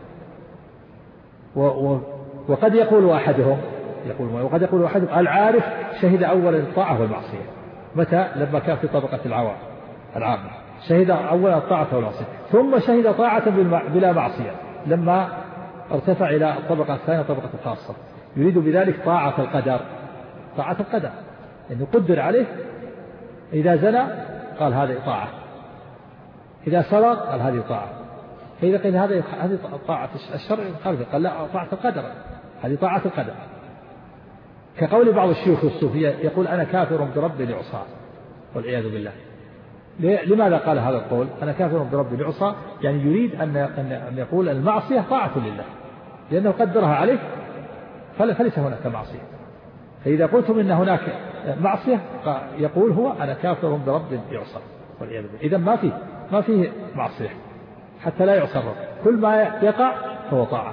وقد يقول أحدهم يقول وقد يقول أحدهم العارف شهد أولا الطاعة والمعصية، متى؟ لما كان في طبقة العوام العامة شهد أولا الطاعة والمعصية، ثم شهد طاعة بلا معصية لما ارتفع إلى الطبقة الثانية طبقة الخاصة، يريد بذلك طاعة القدر، طاعة القدر إنه قدر عليه، إذا زنى قال هذه طاعة، إذا سرق قال هذه طاعة، فإذا قيل هذه هذه طاعة الشرع قال لا طاعة القدر، هذه طاعة القدر. كقول بعض الشيوخ الصوفية يقول أنا كافر برب يعصى والعياذ بالله. لماذا قال هذا القول أنا كافر برب يعصى؟ يعني يريد أن أن يقول المعصية طاعة لله لأنه قدرها عليه فليس هناك معصية. فإذا قلتم إن هناك معصية يقول هو أنا كافر برب يعصى والعياذ بالله. إذا ما فيه ما فيه معصية حتى لا يعصى الرب، كل ما يقع هو طاعة.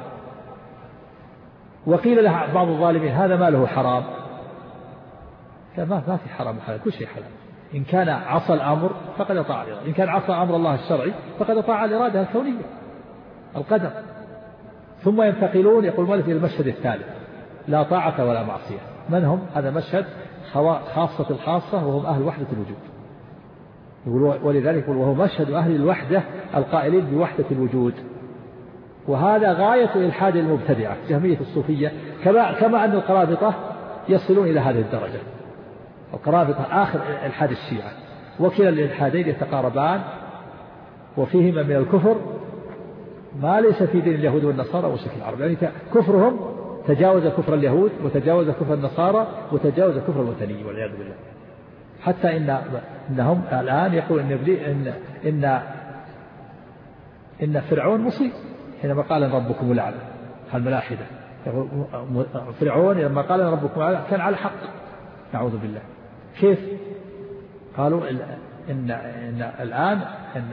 وقيل له بعض الظالمين هذا ما له حرام، ما ما في حرام وحلال، كل شيء حلال. إن كان عصى الأمر فقد أطاع الإرادة، إن كان عصى أمر الله الشرعي فقد أطاع الإرادة الكونية القدر. ثم ينتقلون يقول مالك إلى المشهد الثالث لا طاعة ولا معصية. من هم؟ هذا مشهد خاصة الخاصة وهم أهل وحدة الوجود، ولذلك يقول وهو مشهد أهل الوحدة القائلين بوحدة الوجود. وهذا غاية إلحاد المبتدعة جهمية الصوفية، كما كما أن القرابطة يصلون إلى هذه الدرجة. القرابطة آخر إلحاد الشيعة، وكلا الإلحادين يتقاربان وفيهما من الكفر ما ليس في دين اليهود والنصارى وشكل العرب، يعني كفرهم تجاوز كفر اليهود وتجاوز كفر النصارى وتجاوز كفر الوثني والعياذ بالله. حتى إن إنهم الآن يقول إن إن إن إن فرعون مصيب حينما قال ربكم الأعلى، الملاحدة فرعون لما قال ربكم الأعلى كان على حق، نعوذ بالله. كيف؟ قالوا إن إن الآن إن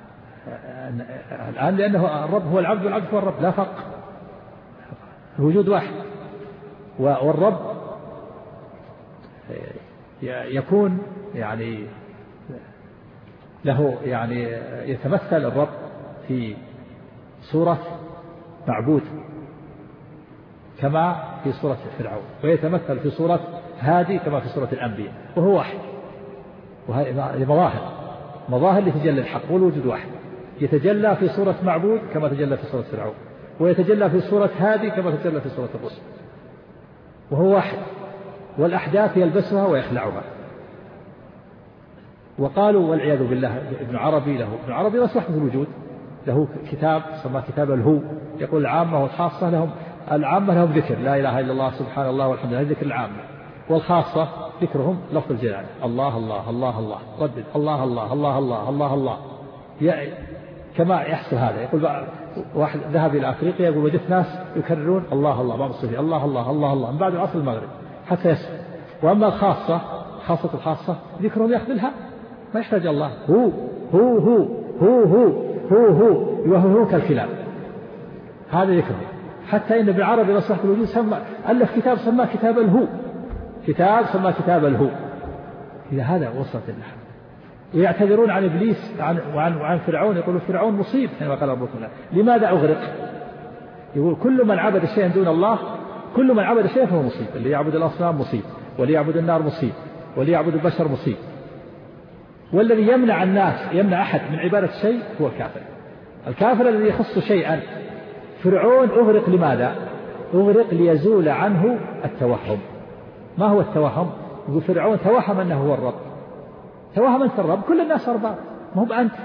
الآن لأنه الرب هو العبد والعبد هو الرب، لا فرق، الوجود واحد. والرب يكون يعني له يعني يتمثل الرب في صورة معبود كما في صورة فرعون، ويتمثل في صورة هادي كما في صورة الأنبياء، وهو واحد. وهذه مظاهر مظاهر لتجلى الحق، والوجود واحد، يتجلى في صورة معبود كما تجلى في صورة فرعون، ويتجلى في صورة هادي كما تجلى في صورة الرسل، وهو واحد، والأحداث يلبسها ويخلعها. وقالوا والعياذ بالله ابن عربي له ابن عربي وصحة الوجود له كتاب سماه كتاب الهو، يقول العامة والخاصة لهم، العامة لهم ذكر لا إله إلا الله سبحان الله والحمد لله ذكر العامة، والخاصة ذكرهم لفظ الجلال الله الله الله الله، ردد الله الله الله الله الله الله. كما يحصل هذا، يقول واحد ذهب إلى أفريقيا يقول وجدت ناس يكررون الله الله بعض الصوفية الله الله الله الله من بعد عصر المغرب حتى يسر. وأما الخاصة خاصة الخاصة ذكرهم يقبلها ما يحتاج الله، هو هو هو هو هو هو هو وهو كالكلاب، هذا ذكره. حتى إن ابن عربي لصحة الوجود سمى ألف كتاب سماه كتاب الهو، كتاب سماه كتاب الهو. إذا هذا وصلت النحو. ويعتذرون عن إبليس وعن, وعن, وعن فرعون، يقولوا فرعون مصيب حينما قال ربكم الله لماذا أغرق؟ يقول كل من عبد شيئا دون الله، كل من عبد شيئا فهو مصيب، اللي يعبد الأصنام مصيب، واللي يعبد النار مصيب، واللي يعبد البشر مصيب. والذي يمنع الناس يمنع أحد من عبادة شيء هو الكافر. الكافر الذي يخص شيئا. فرعون أغرق لماذا؟ أغرق ليزول عنه التوهم. ما هو التوهم؟ يقول فرعون توهم أنه هو الرب، توهم أنت الرب، كل الناس أرباب ما هو أنت،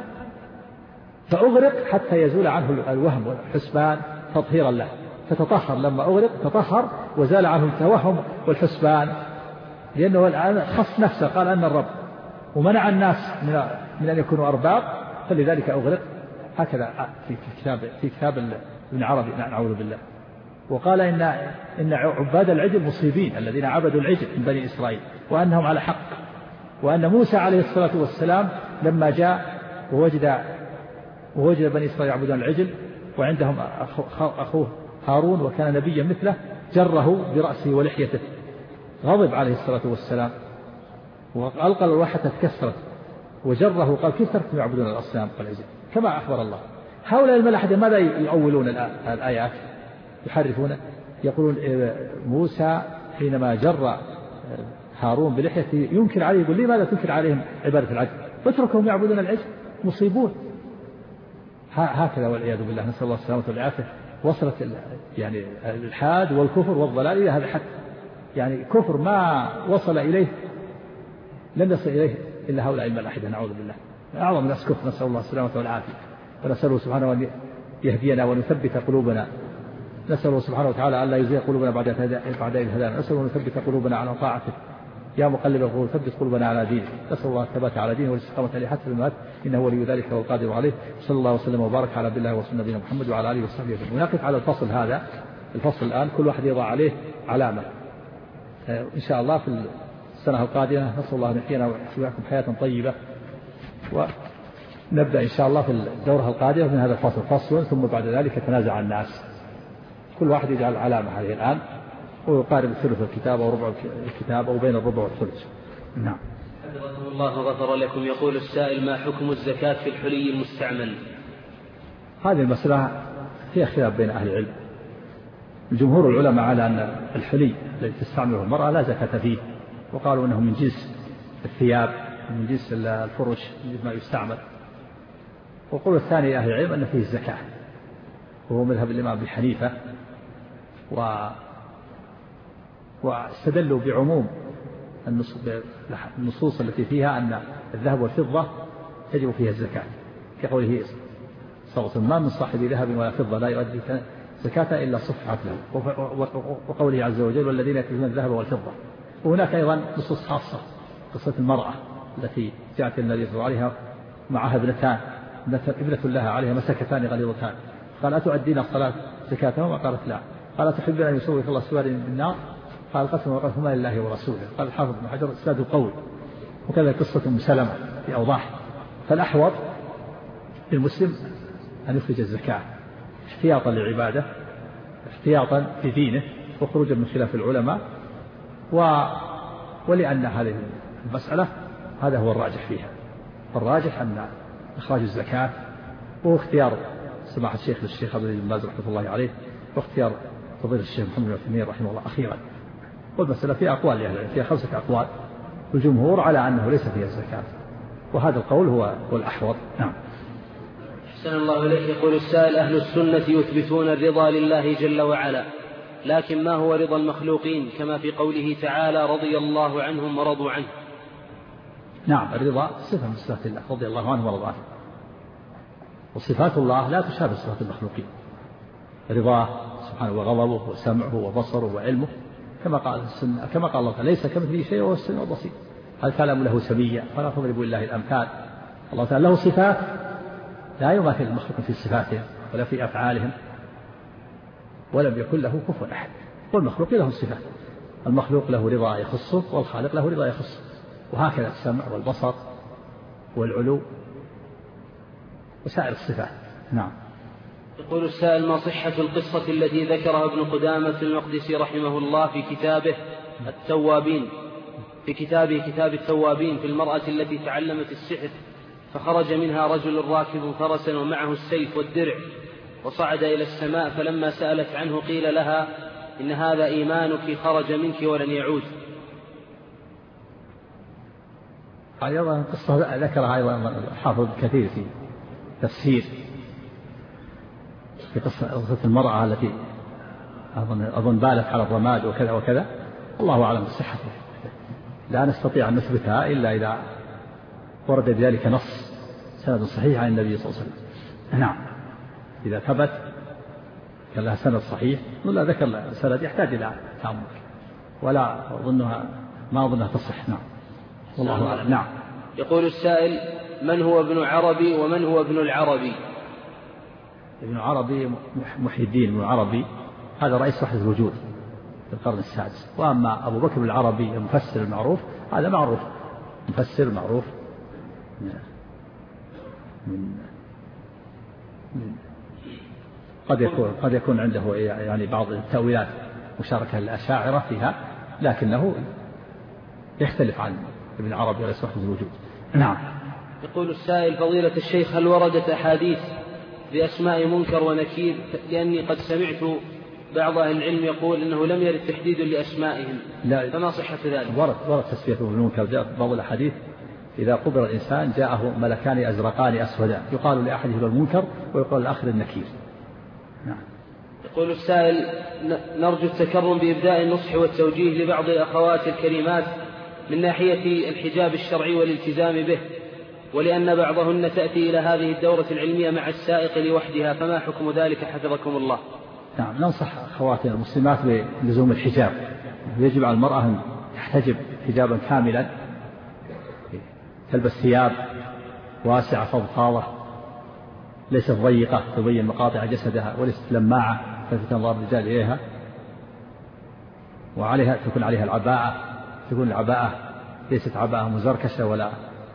فأغرق حتى يزول عنه الوهم والحسبان تطهيرا له، فتطهر لما أغرق تطهر وزال عنه التوهم والحسبان، لأنه الآن خص نفسه قال أن الرب ومنع الناس من أن يكونوا أرباب، فلذلك أغرق. هكذا في كتاب في كتاب ابن عربي نعوذ بالله. وقال إن إن عباد العجل مصيبين الذين عبدوا العجل من بني إسرائيل، وأنهم على حق، وأن موسى عليه الصلاة والسلام لما جاء ووجد ووجد بني إسرائيل يعبدون العجل وعندهم أخوه هارون وكان نبيا مثله، جره برأسه ولحيته، غضب عليه الصلاة والسلام وألقى الواحة تكسرت وجره، قال كيف تركتم يعبدون الأصنام والعجل كما أخبر الله. هؤلاء الملاحدة ماذا يؤولون الآيات يحرفون؟ يقولون موسى حينما جر هارون بلحيته ينكر عليه، يقول لي ماذا تنكر عليهم عبادة العجل، اتركهم يعبدون العجل، مصيبون. هكذا والعياذ بالله، نسأل الله السلامة والعافية. وصلت يعني الإلحاد والكفر والضلال إلى هذا الحد، يعني كفر ما وصل إليه لم يصل إليه إلا هؤلاء الملاحدة نعوذ بالله، أعظم الناس كفر، نسأل الله السلامة والعافية. ونسأله سبحانه أن يهدينا ونثبت قلوبنا، نسأله سبحانه وتعالى أن لا يزيغ قلوبنا بعد بعد إذ هدانا، نسأله أن يثبت قلوبنا على طاعته، يا مقلب القلوب ثبت قلوبنا على دينه، نسأل الله الثبات على دينه والاستقامة عليه حتى الممات، إنه ولي ذلك والقادر عليه. صلى الله وسلم وبارك على عبد الله ورسول نبينا محمد وعلى آله وصحبه أجمعين. ونقف على الفصل هذا، الفصل الآن كل واحد يضع عليه علامة إن شاء الله في السنة القادمة. نسأل الله أن يحيينا ويحييكم حياة طيبة، ونبدأ إن شاء الله في الدورة القادمة من هذا الفصل فصل، ثم بعد ذلك يتنازع الناس، كل واحد يجعل علامة هذه الآن ويقارب ثلث الكتاب أو ربع الكتاب أو بين الربع والثلث. نعم. حفظكم الله وغفر لكم. يقول السائل: ما حكم الزكاة في الحلي المستعمل؟ هذه المسألة فيها خلاف بين أهل العلم. جمهور العلماء على أن الحلي الذي تستعمله المرأة لا زكاة فيه، وقالوا أنه من جنس الثياب، من جنس الفرش، من جنس ما يستعمل. والقول الثاني أهل العلم أن فيه الزكاة، وهو مذهب الإمام أبي حنيفة، و واستدلوا بعموم النصوص التي فيها أن الذهب والفضة تجب فيها الزكاة، كقوله صلى الله عليه وسلم: ما من صاحب ذهب ولا فضة لا يؤدي زكاة إلا صفحت له، وقوله عز وجل: والذين يكنزون الذهب والفضة. وهناك أيضا نصوص خاصة، قصة المرأة التي جاءت النبي صلى الله عليه وسلم معها ابنتان، ابنة لها عليها مسكتان غليظتان، قال: أتؤدين الصلاة زكاتهما؟ قالت: لا. قال: تحبين أن يسوي الله سواد بالنار؟ قال: قسم وقسمهما لله ورسوله. قال الحافظ بن حجر: اسناد قوي. وكذا قصة أم سلمة في أوضاح. فالأحوط للمسلم أن يخرج الزكاة احتياطا للعبادة، احتياطا في دينه، وخروجا من خلاف العلماء، و... ولأن هذه المسألة هذا هو الراجح فيها. الراجح أن إخراج الزكاة هو اختيار سماحة الشيخ للشيخ عبد العزيز بن باز رحمة الله عليه، واختيار فضيلة الشيخ محمد بن عثيمين رحمه الله أخيرا. والمسألة فيها أقوال لأهل العلم، فيها خمسة أقوال، والجمهور على أنه ليس فيها الزكاة، وهذا القول هو هو الأحوط. نعم. أحسن الله إليك. يقول السائل: أهل السنة يثبتون الرضا لله جل وعلا، لكن ما هو رضا المخلوقين كما في قوله تعالى: رضي الله عنهم ورضوا عنه؟ نعم، الرضا صفة من صفات الله، رضي الله عنهم ورضوا عنه، وصفات الله لا تشابه صفات المخلوقين. رضاه سبحانه وغضبه وسمعه وبصره وعلمه، كما قال السنة، كما قال الله: ليس كمثله شيء وهو السميع البصير. الكلام له سمية فلا تضربوا لله الأمثال. الله تعالى له صفات لا يماثل المخلوق في صفاتهم ولا في أفعالهم، ولم يكن له كفوا أحد. والمخلوق له صفات، المخلوق له رضا يخصه، والخالق له رضا يخصه، وهكذا السمع والبصر والعلو وسائر الصفات. نعم. يقول السائل: ما صحة القصة التي ذكرها ابن قدامة المقدسي رحمه الله في كتابه التوابين في كتابه كتاب التوابين في المرأة التي تعلمت السحر فخرج منها رجل راكب فرسا ومعه السيف والدرع وصعد إلى السماء، فلما سألت عنه قيل لها: إن هذا إيمانك خرج منك ولن يعود؟ أيضا قصة ذكرها أيضا حافظ كثير في تفسير، في قصة المرأة التي أظن, أظن بالت على الرماد وكذا وكذا، الله أعلم بصحته، لا نستطيع أن نثبتها إلا إذا ورد بذلك نص سند صحيح عن النبي صلى الله عليه وسلم. نعم إذا ثبت كان لها سند صحيح ولا ذكر السند يحتاج إلى تأمل ولا أظنها ما أظنها تصح. نعم والله أعلم. نعم. يقول السائل: من هو ابن عربي ومن هو ابن العربي؟ ابن عربي محي الدين ابن عربي هذا رئيس وحدة الوجود في القرن السادس. وأما أبو بكر العربي المفسر المعروف هذا معروف مفسر معروف من من قد يكون قد يكون عنده يعني بعض التأويلات مشاركة للأشاعرة فيها لكنه يختلف عن ابن عربي رئيس وحدة الوجود. نعم. يقول السائل: فضيلة الشيخ، هل وردت أحاديث بأسماء منكر ونكير؟ لأني قد سمعت بعض أهل العلم يقول إنه لم يرد تحديد لأسمائهم، فما صحة ذلك؟ ورد ورد تسمية بالمنكر. جاءت بعض الأحاديث: إذا قبر الإنسان جاءه ملكان أزرقان أسودان يقال لأحدهما المنكر ويقال للآخر النكير. نعم. يقول السائل: نرجو التكرم بإبداء النصح والتوجيه لبعض الأخوات الكريمات من ناحية الحجاب الشرعي والالتزام به، ولأن بعضهن تأتي إلى هذه الدورة العلمية مع السائق لوحدها، فما حكم ذلك حفظكم الله؟ نعم. ننصح أخواتنا المسلمات بلزوم الحجاب. يجب على المرأة أن تحتجب حجابا كاملا، تلبس ثياب واسعة فضفاضة ليست ضيقة تبين مقاطع جسدها وليست لماعة تلفت أنظار الرجال إليها، وعليها تكون عليها العباءة، تكون العباءة ليست عباءة مزركشة ولا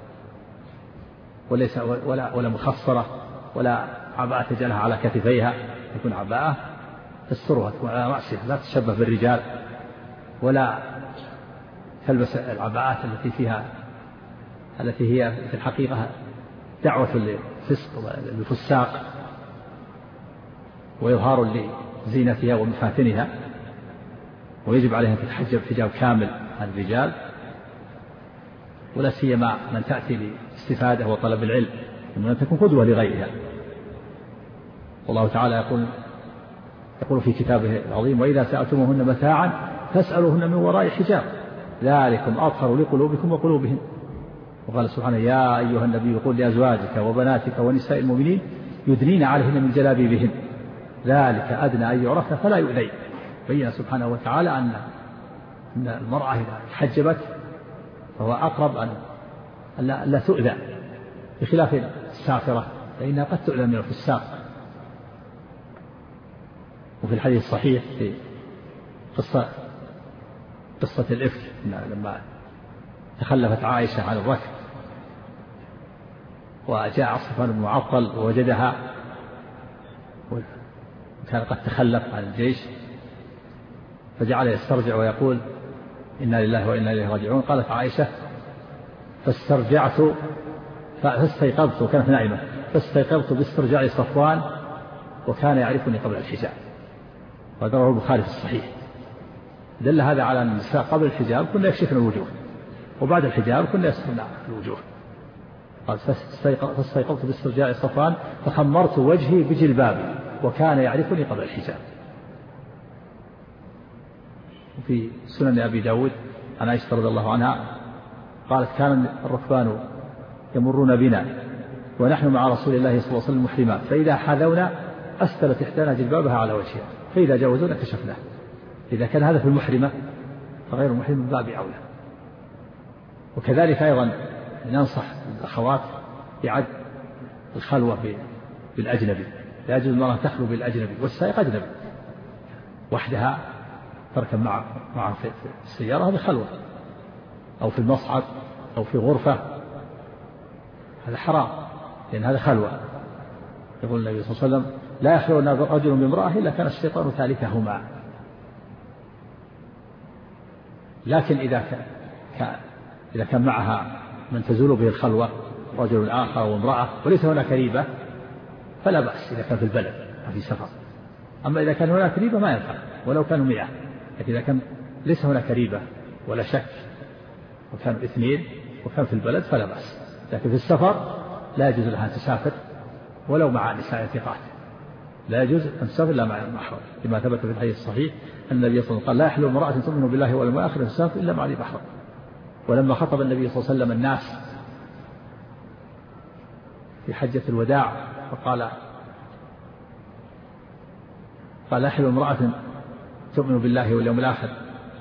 وليس ولا ولا مخصرة ولا عباءة تجعلها على كتفيها، تكون عباءة تسترها، تكون على رأسها، لا تشبه بالرجال، ولا تلبس العباءات التي فيها التي هي في الحقيقة دعوة للفسق والفساق وإظهار لزينتها ومفاتنها. ويجب عليها أن تتحجب حجاب كامل عن الرجال، ولا سيما من تأتي لاستفادة وطلب العلم، ومن تكون قدوة لغيرها. والله تعالى يقول يقول في كتابه العظيم: وإذا سألتموهن متاعا فاسألوهن من وراء حجاب ذلكم أطهر لقلوبكم وقلوبهم. وقال سبحانه: يا أيها النبي قل لأزواجك وبناتك ونساء المؤمنين يدنين عليهن من جلابيبهن ذلك أدنى أن يعرفن فلا يؤذين. بين سبحانه وتعالى أن المرأة إذا تحجبت فهو أقرب أن لا تؤذى، بخلاف السافرة فإنها قد تؤذى من الفساق. وفي الحديث الصحيح في قصة قصة الإفك لما تخلفت عائشة عن الركب وجاء صفوان بن معطل ووجدها وكان قد تخلف عن الجيش، فجعل يسترجع ويقول: إنا لله وإنا إليه راجعون. قالت عائشة: فاسترجعت فاستيقظت، وكانت نائمة، فاستيقظت باسترجاع صفوان وكان يعرفني قبل الحجاب. وهذا رواه البخاري في الصحيح. دل هذا على أن النساء قبل الحجاب كنا يكشفن الوجوه، وبعد الحجاب كنا يسترن الوجوه. قال: فاستيقظت باسترجاع صفوان فخمرت وجهي بجلبابي وكان يعرفني قبل الحجاب. وفي سنن أبي داود عن عائشة رضي الله عنها قالت: كان الركبان يمرون بنا ونحن مع رسول الله صلى الله عليه وسلم محرمات، فإذا حاذونا أسفلت إحدانا جلبابها على وجهها، فإذا جاوزونا كشفناه. إذا كان هذا في المحرمة فغير المحرم من باب أولى. وكذلك أيضا ننصح الأخوات بعد الخلوة بالأجنبي، لا يجوز المرأة تخلو بالأجنبي، والسائق أجنبي وحدها تركب معه معه في السيارة، هذه خلوة، أو في المصعد أو في غرفة، هذا حرام، لأن هذا خلوة. يقول النبي صلى الله عليه وسلم: لا يخلو رجل بامرأة إلا كان الشيطان ثالثهما. لكن إذا كان إذا كان معها من تزول به الخلوة رجل آخر وامرأة وليس هناك ريبة فلا بأس إذا كان في البلد في سفر. أما إذا كان هناك ريبة ما ينفع ولو كانوا مئة، لكن إذا كان ليس هناك ريبة ولا شك وكانوا اثنين وكان في البلد فلا بأس. لكن في السفر لا يجوز لها أن تسافر ولو مع نساء ثقات، لا يجوز أن تسافر إلا مع المحرم، لما ثبت في الحديث الصحيح أن النبي صلى الله عليه وسلم قال: لا يحل امرأة تؤمن بالله واليوم الآخر أن تسافر إلا مع ذي محرم. ولما خطب النبي صلى الله عليه وسلم الناس في حجة الوداع فقال قال أحل امرأة تؤمن بالله واليوم الآخر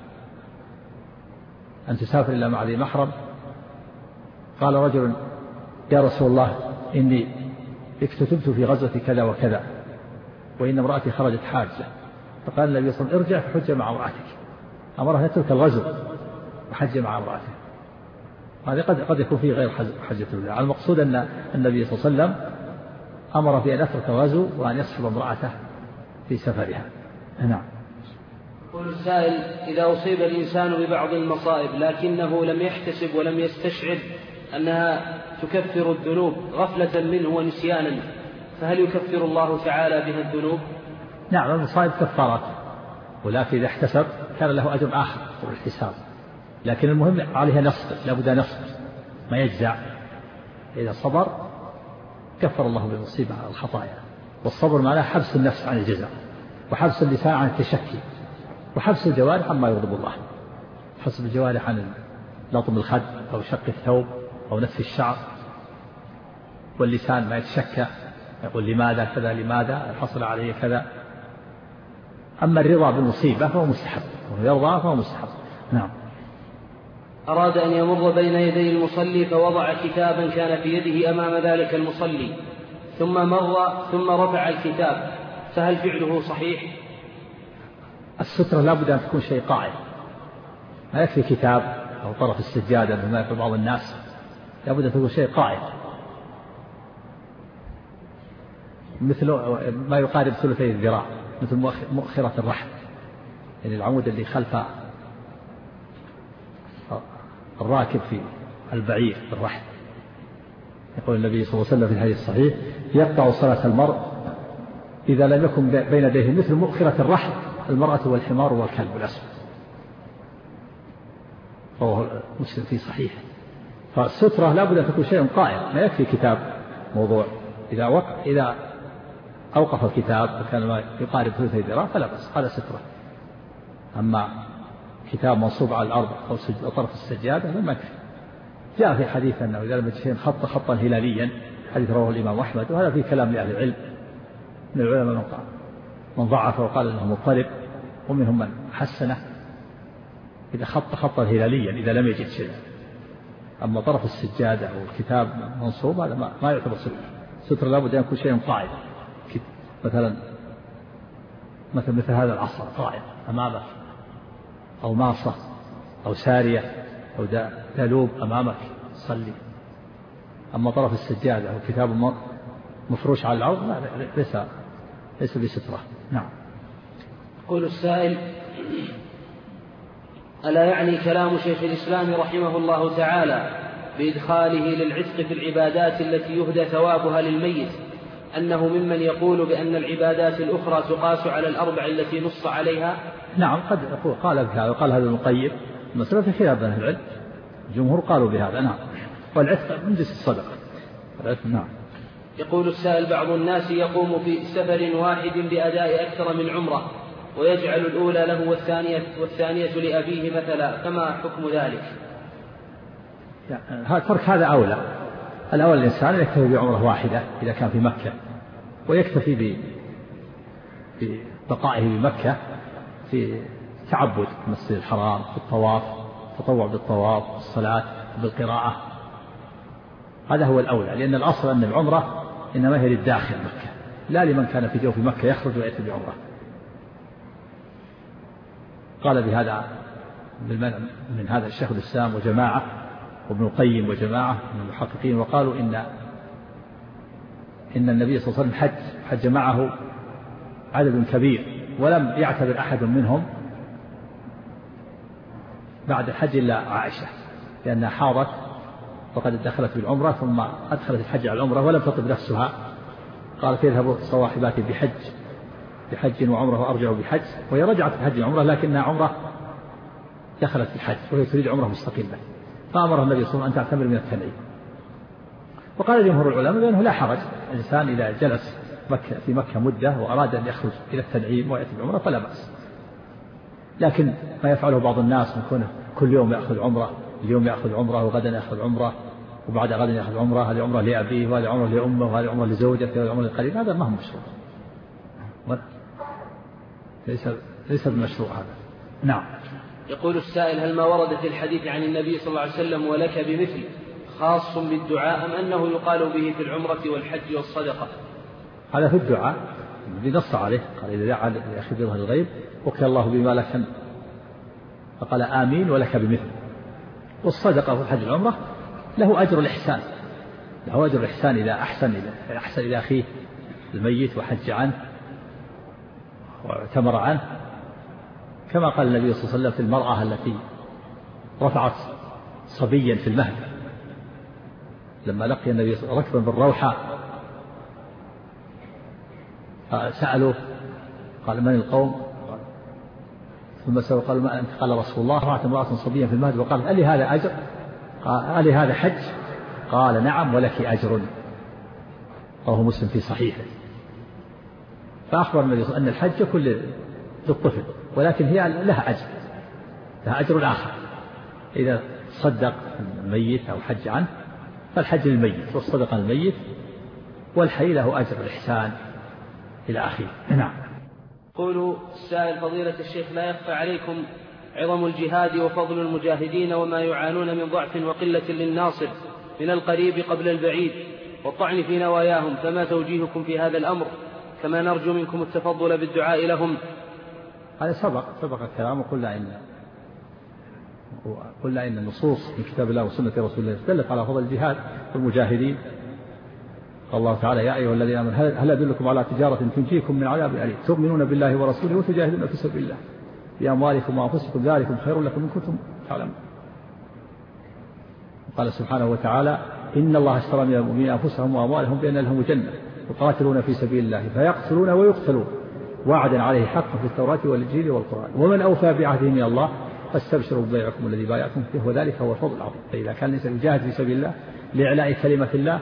أن تسافر إلا مع ذي محرم. قال رجل يا رسول الله إني اكتتبت في غزوة كذا وكذا وإن امرأتي خرجت حاجة. فقال النبي صلى الله عليه وسلم ارجع فحج مع امرأتك. أمره يترك الغزو وحج مع امرأته. هذا قد قد يكون فيه غير حجة الوداع. المقصود أن النبي صلى الله عليه وسلم أمر بأن يترك الغزو وأن يصحب امرأته في سفرها. نعم. يقول السائل إذا أصيب الإنسان ببعض المصائب لكنه لم يحتسب ولم يستشعر أنها تكفر الذنوب غفلة منه ونسيانا فهل يكفر الله تعالى بها الذنوب؟ نعم المصائب كفارات ولكن إذا احتسب كان له أجر آخر في الاحتساب لكن المهم عليها نصر لابد نصر ما يجزع. إذا صبر كفر الله بالمصيبة على الخطايا. والصبر معناه حبس النفس عن الجزع وحبس اللسان عن التشكي وحبس الجوارح عما يغضب الله. حبس الجوارح عن لطم الخد أو شق الثوب أو نتف الشعر واللسان ما يتشكى يقول لماذا كذا لماذا حصل عليه كذا. أما الرضا بالمصيبة فهو مستحب ويرضى فهو مستحب. نعم. أراد أن يمر بين يدي المصلي فوضع كتابا كان في يده أمام ذلك المصلي ثم مر ثم رفع الكتاب فهل فعله صحيح؟ السترة لا بد أن تكون شيء قائم ما يكفي كتاب أو طرف السجادة كما يفعل بعض الناس لا بد أن تكون شيء قائم مثل ما يقارب ثلثي الذراع مثل مؤخرة الرحل يعني العمود اللي خلف الراكب في البعير بالرحل. يقول النبي صلى الله عليه وسلم في الحديث الصحيح يقطع صلاة المرء إذا لم يكن بين يديه مثل مؤخرة الرحل المرأة والحمار والكلب الأسود. فهو مسلم في صحيح. فالسترة لا بد أن تكون شيء قائم ما يكفي كتاب موضوع إذا وقع إذا أوقف الكتاب وكان ما يقارب ثلثي ذراع فلا بأس هذا سترة. أما كتاب منصوب على الأرض أو طرف السجادة فما يكفي. جاء في حديث أنه إذا لم يجد خط خطا هلاليا حديث رواه الإمام أحمد وهذا فيه كلام لأهل العلم من العلماء من قال من ضعف وقال أنه مضطرب ومنهم من حسنه إذا خط خطا هلاليا إذا لم يجد شيء. أما طرف السجادة أو الكتاب منصوب هذا ما, ما يعتبر ستر. ستر لابد أن يكون شيء قائم مثلا مثل مثل هذا العصا قائم أمامك أو ماصة أو سارية أو دالوب أمامك صلي. أما طرف السجادة أو كتاب مفروش على الأرض ليس ليس بسترة. نعم. يقول السائل ألا يعني كلام شيخ الإسلام رحمه الله تعالى بإدخاله للعتق في العبادات التي يهدى ثوابها للميت أنه ممن يقول بأن العبادات الأخرى تقاس على الأربع التي نص عليها؟ نعم قد قال بهذا وقال هذا المقيد المسألة في خلاف بين العلم الجمهور قالوا بهذا. نعم. والعتق من جنس الصدقة. نعم. يقول السائل بعض الناس يقوم في سفر واحد بأداء أكثر من عمرة ويجعل الأولى له والثانية, والثانية لأبيه مثلا فما حكم ذلك؟ يعني ترك هذا أولى. الأول الإنسان يكتفي بعمرة واحدة إذا كان في مكة ويكتفي ببقائه بمكة في تعبد في المسجد الحرام في الطواف تطوع بالطواف بالصلاة بالقراءة. هذا هو الأولى لأن الأصل أن العمرة إنما هي للداخل مكة لا لمن كان في جوف مكة يخرج ويأتي بعمرة. قال بهذا من هذا الشيخ الإسلام وجماعة وابن القيم وجماعة من المحققين وقالوا إن إن النبي صلى الله عليه وسلم حج حج معه عدد كبير ولم يعتبر أحد منهم بعد الحج إلا عائشة لأنها حاضت وقد دخلت بالعمرة ثم أدخلت الحج على العمرة ولم تطب نفسها. قالت يذهب صواحباتي بحج بحج وعمرة وأرجع بحج وهي رجعت بحج وعمرة لكنها عمرة دخلت في الحج وهي تريد عمرة مستقلة فأمر النبي صلى الله عليه وسلم أن تعتمر من التنعيم. وقال جمهور العلماء بأنه لا حرج الإنسان إذا جلس مكة في مكة مدة وأراد أن يخرج إلى التنعيم ويأتي بعمرة فلا بأس. لكن ما يفعله بعض الناس من كونه كل يوم يأخذ عمرة اليوم يأخذ عمرة وغدا يأخذ عمرة وبعد غد يأخذ عمرة، هذه عمرة لأبيه وهذه عمرة لأمه وهذه عمرة لزوجته وهذه عمرة لقريب، هذا ما هو مشروع، ليس ليس بمشروع هذا. نعم. يقول السائل: هل ما ورد في الحديث عن النبي صلى الله عليه وسلم ولك بمثل خاص بالدعاء أم أنه يقال به في العمرة والحج والصدقة؟ هذا في الدعاء بنص عليه، قال إذا دعا لأخي بظهر الغيب وكل الله بما لك، فقال آمين ولك بمثل. والصدقة والحج والعمرة له أجر الإحسان، له أجر الإحسان إذا أحسن إذا أحسن إلى أخيه الميت وحج عنه واعتمر عنه، كما قال النبي صلى الله عليه وسلم في المرأة التي رفعت صبيا في المهد لما لقي النبي صلى الله عليه وسلم ركبا بالروحة، سألوا قال من القوم؟ ثم سألوا قال ما أنت؟ قال رسول الله رفعت امرأة صبيا في المهد وقالت ألي هذا أجر؟ قال ألي هذا حج؟ قال نعم ولك أجر. رواه مسلم في صحيحه. فأخبر النبي صلى الله عليه وسلم أن الحج كل للطفل، ولكن هي لها أجر، لها أجر آخر إذا صدق الميت أو حج عنه، فالحج للميت والصدقة للميت، والحي له أجر الإحسان إلى أخيه. نعم. قولوا السائل: فضيلة الشيخ، لا يخفى عليكم عظم الجهاد وفضل المجاهدين وما يعانون من ضعف وقلة للناصر من القريب قبل البعيد والطعن في نواياهم، فما توجيهكم في هذا الأمر؟ كما نرجو منكم التفضل بالدعاء لهم. هذا سبق سبق الكلام، وقلنا إن وقلنا إن النصوص من كتاب الله وسنة رسول الله دلت على فضل الجهاد والمجاهدين. قال الله تعالى: يا أيها الذين آمنوا هل أدلكم على تجارة تنجيكم من عذاب أليم تؤمنون بالله ورسوله وتجاهدون في سبيل الله بأموالكم وأنفسكم ذلكم خير لكم إن كنتم تعلمون. قال سبحانه وتعالى: إن الله اشترى من المؤمنين أنفسهم وأموالهم بأن لهم الجنة يقاتلون في سبيل الله فيقتلون ويقتلون وعدا عليه حقا في التوراة والإنجيل والقرآن ومن أوفى بعهده من الله فاستبشروا ببيعكم الذي بايعتم فيه وذلك هو الفضل العظيم. فإذا كان الإنسان يجاهد في سبيل الله لإعلاء كلمة الله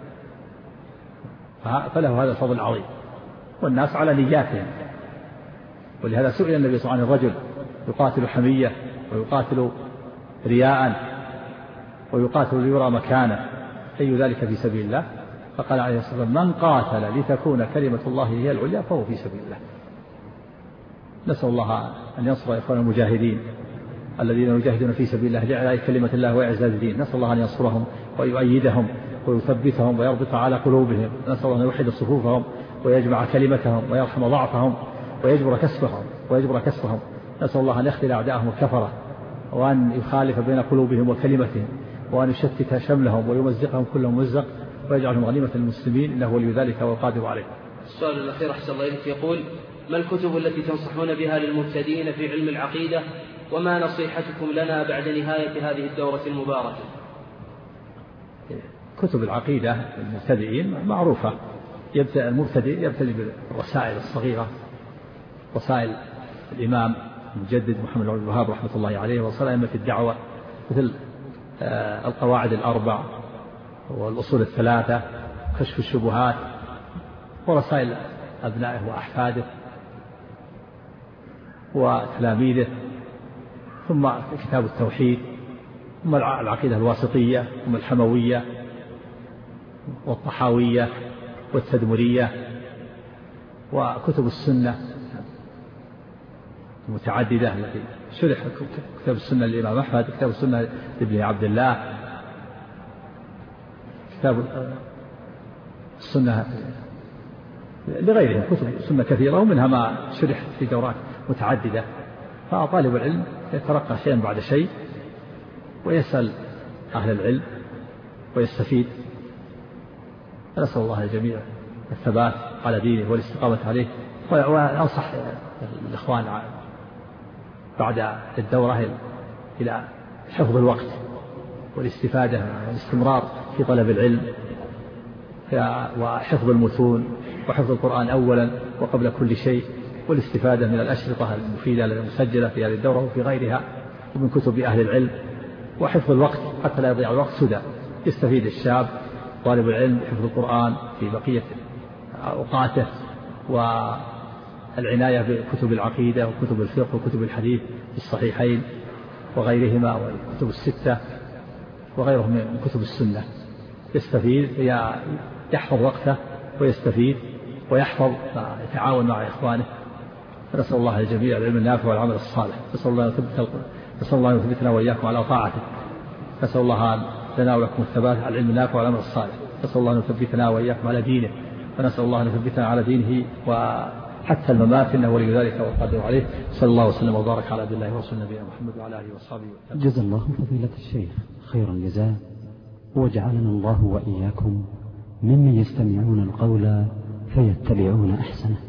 فله هذا الفضل العظيم، والناس على نياتهم. ولهذا سئل النبي صلى الله عليه وسلم عن الرجل يقاتل حمية ويقاتل رياء ويقاتل ليرى مكانه أي ذلك في سبيل الله؟ فقال عليه الصلاة والسلام: من قاتل لتكون كلمة الله هي العليا فهو في سبيل الله. نسأل الله أن ينصر إخوان المجاهدين الذين يجاهدون في سبيل الله لإعلاء كلمة الله وإعزاز الدين. نسأل الله أن ينصرهم ويؤيدهم ويثبتهم ويربط على قلوبهم. نسأل الله أن يوحد صفوفهم ويجمع كلمتهم ويرحم ضعفهم ويجبر كسبهم ويجبر كسبهم. نسأل الله أن يخذل أعداءهم الكفرة وأن يخالف بين قلوبهم وكلمتهم وأن يشتت شملهم ويمزقهم كل ممزق ويجعلهم غنيمة المسلمين إنه ولي ذلك والقادر عليه. السؤال الأخير أحسن الله إليك يقول: ما الكتب التي تنصحون بها للمبتدئين في علم العقيدة وما نصيحتكم لنا بعد نهاية هذه الدورة المباركة؟ كتب العقيدة للمبتدئين معروفة. يبدأ المبتدئ يبتدئ بالرسائل الصغيرة، رسائل الإمام المجدد محمد بن عبد الوهاب رحمة الله عليه ورسائل أئمة الدعوة مثل القواعد الأربع والأصول الثلاثة كشف الشبهات، ورسائل أبنائه وأحفاده وتلاميذه، ثم كتاب التوحيد، ثم العقيدة الواسطية، ثم الحموية والطحاوية والتدمرية، وكتب السنة المتعددة التي شرح كتاب السنة للإمام أحمد، كتاب السنة لابن عبد الله، كتاب السنة لغيرهم، كتب السنة كثيرة ومنها ما شرح في دورات متعددة. فطالب العلم يترقى شيئا بعد شيء ويسأل أهل العلم ويستفيد. نسأل الله الجميع الثبات على دينه والاستقامة عليه. وأنصح الإخوان بعد الدورة إلى حفظ الوقت والاستفادة والاستمرار في طلب العلم وحفظ المتون وحفظ القرآن أولا وقبل كل شيء، والاستفادة من الأشرطة المفيدة المسجلة في هذه الدورة وفي غيرها ومن كتب أهل العلم، وحفظ الوقت حتى لا يضيع الوقت سدى. يستفيد الشاب طالب العلم بحفظ القرآن في بقية أوقاته، والعناية بكتب العقيدة وكتب الفقه وكتب الحديث في الصحيحين وغيرهما والكتب الستة وغيره من كتب السنة، يستفيد يحفظ وقته ويستفيد ويحفظ يتعاون مع إخوانه. فنسأل الله الجميع العلم النافع والعمل الصالح. نسأل الله نسأل الله أن يثبتنا وإياكم على طاعته. نسأل الله لنا ولكم الثبات على العلم النافع والعمل الصالح. نسأل الله أن يثبتنا وإياكم على دينه، ونسأل الله أن يثبتنا على دينه وحتى الممات، إنه ولي ذلك والقادر عليه. صلى الله وسلم وبارك على عبد الله ورسول نبينا محمد وعلى آله وصحبه وسلم. جزا الله فضيلة الشيخ خير الجزاء، وجعلنا الله وإياكم ممن يستمعون القول فيتبعون أحسنه.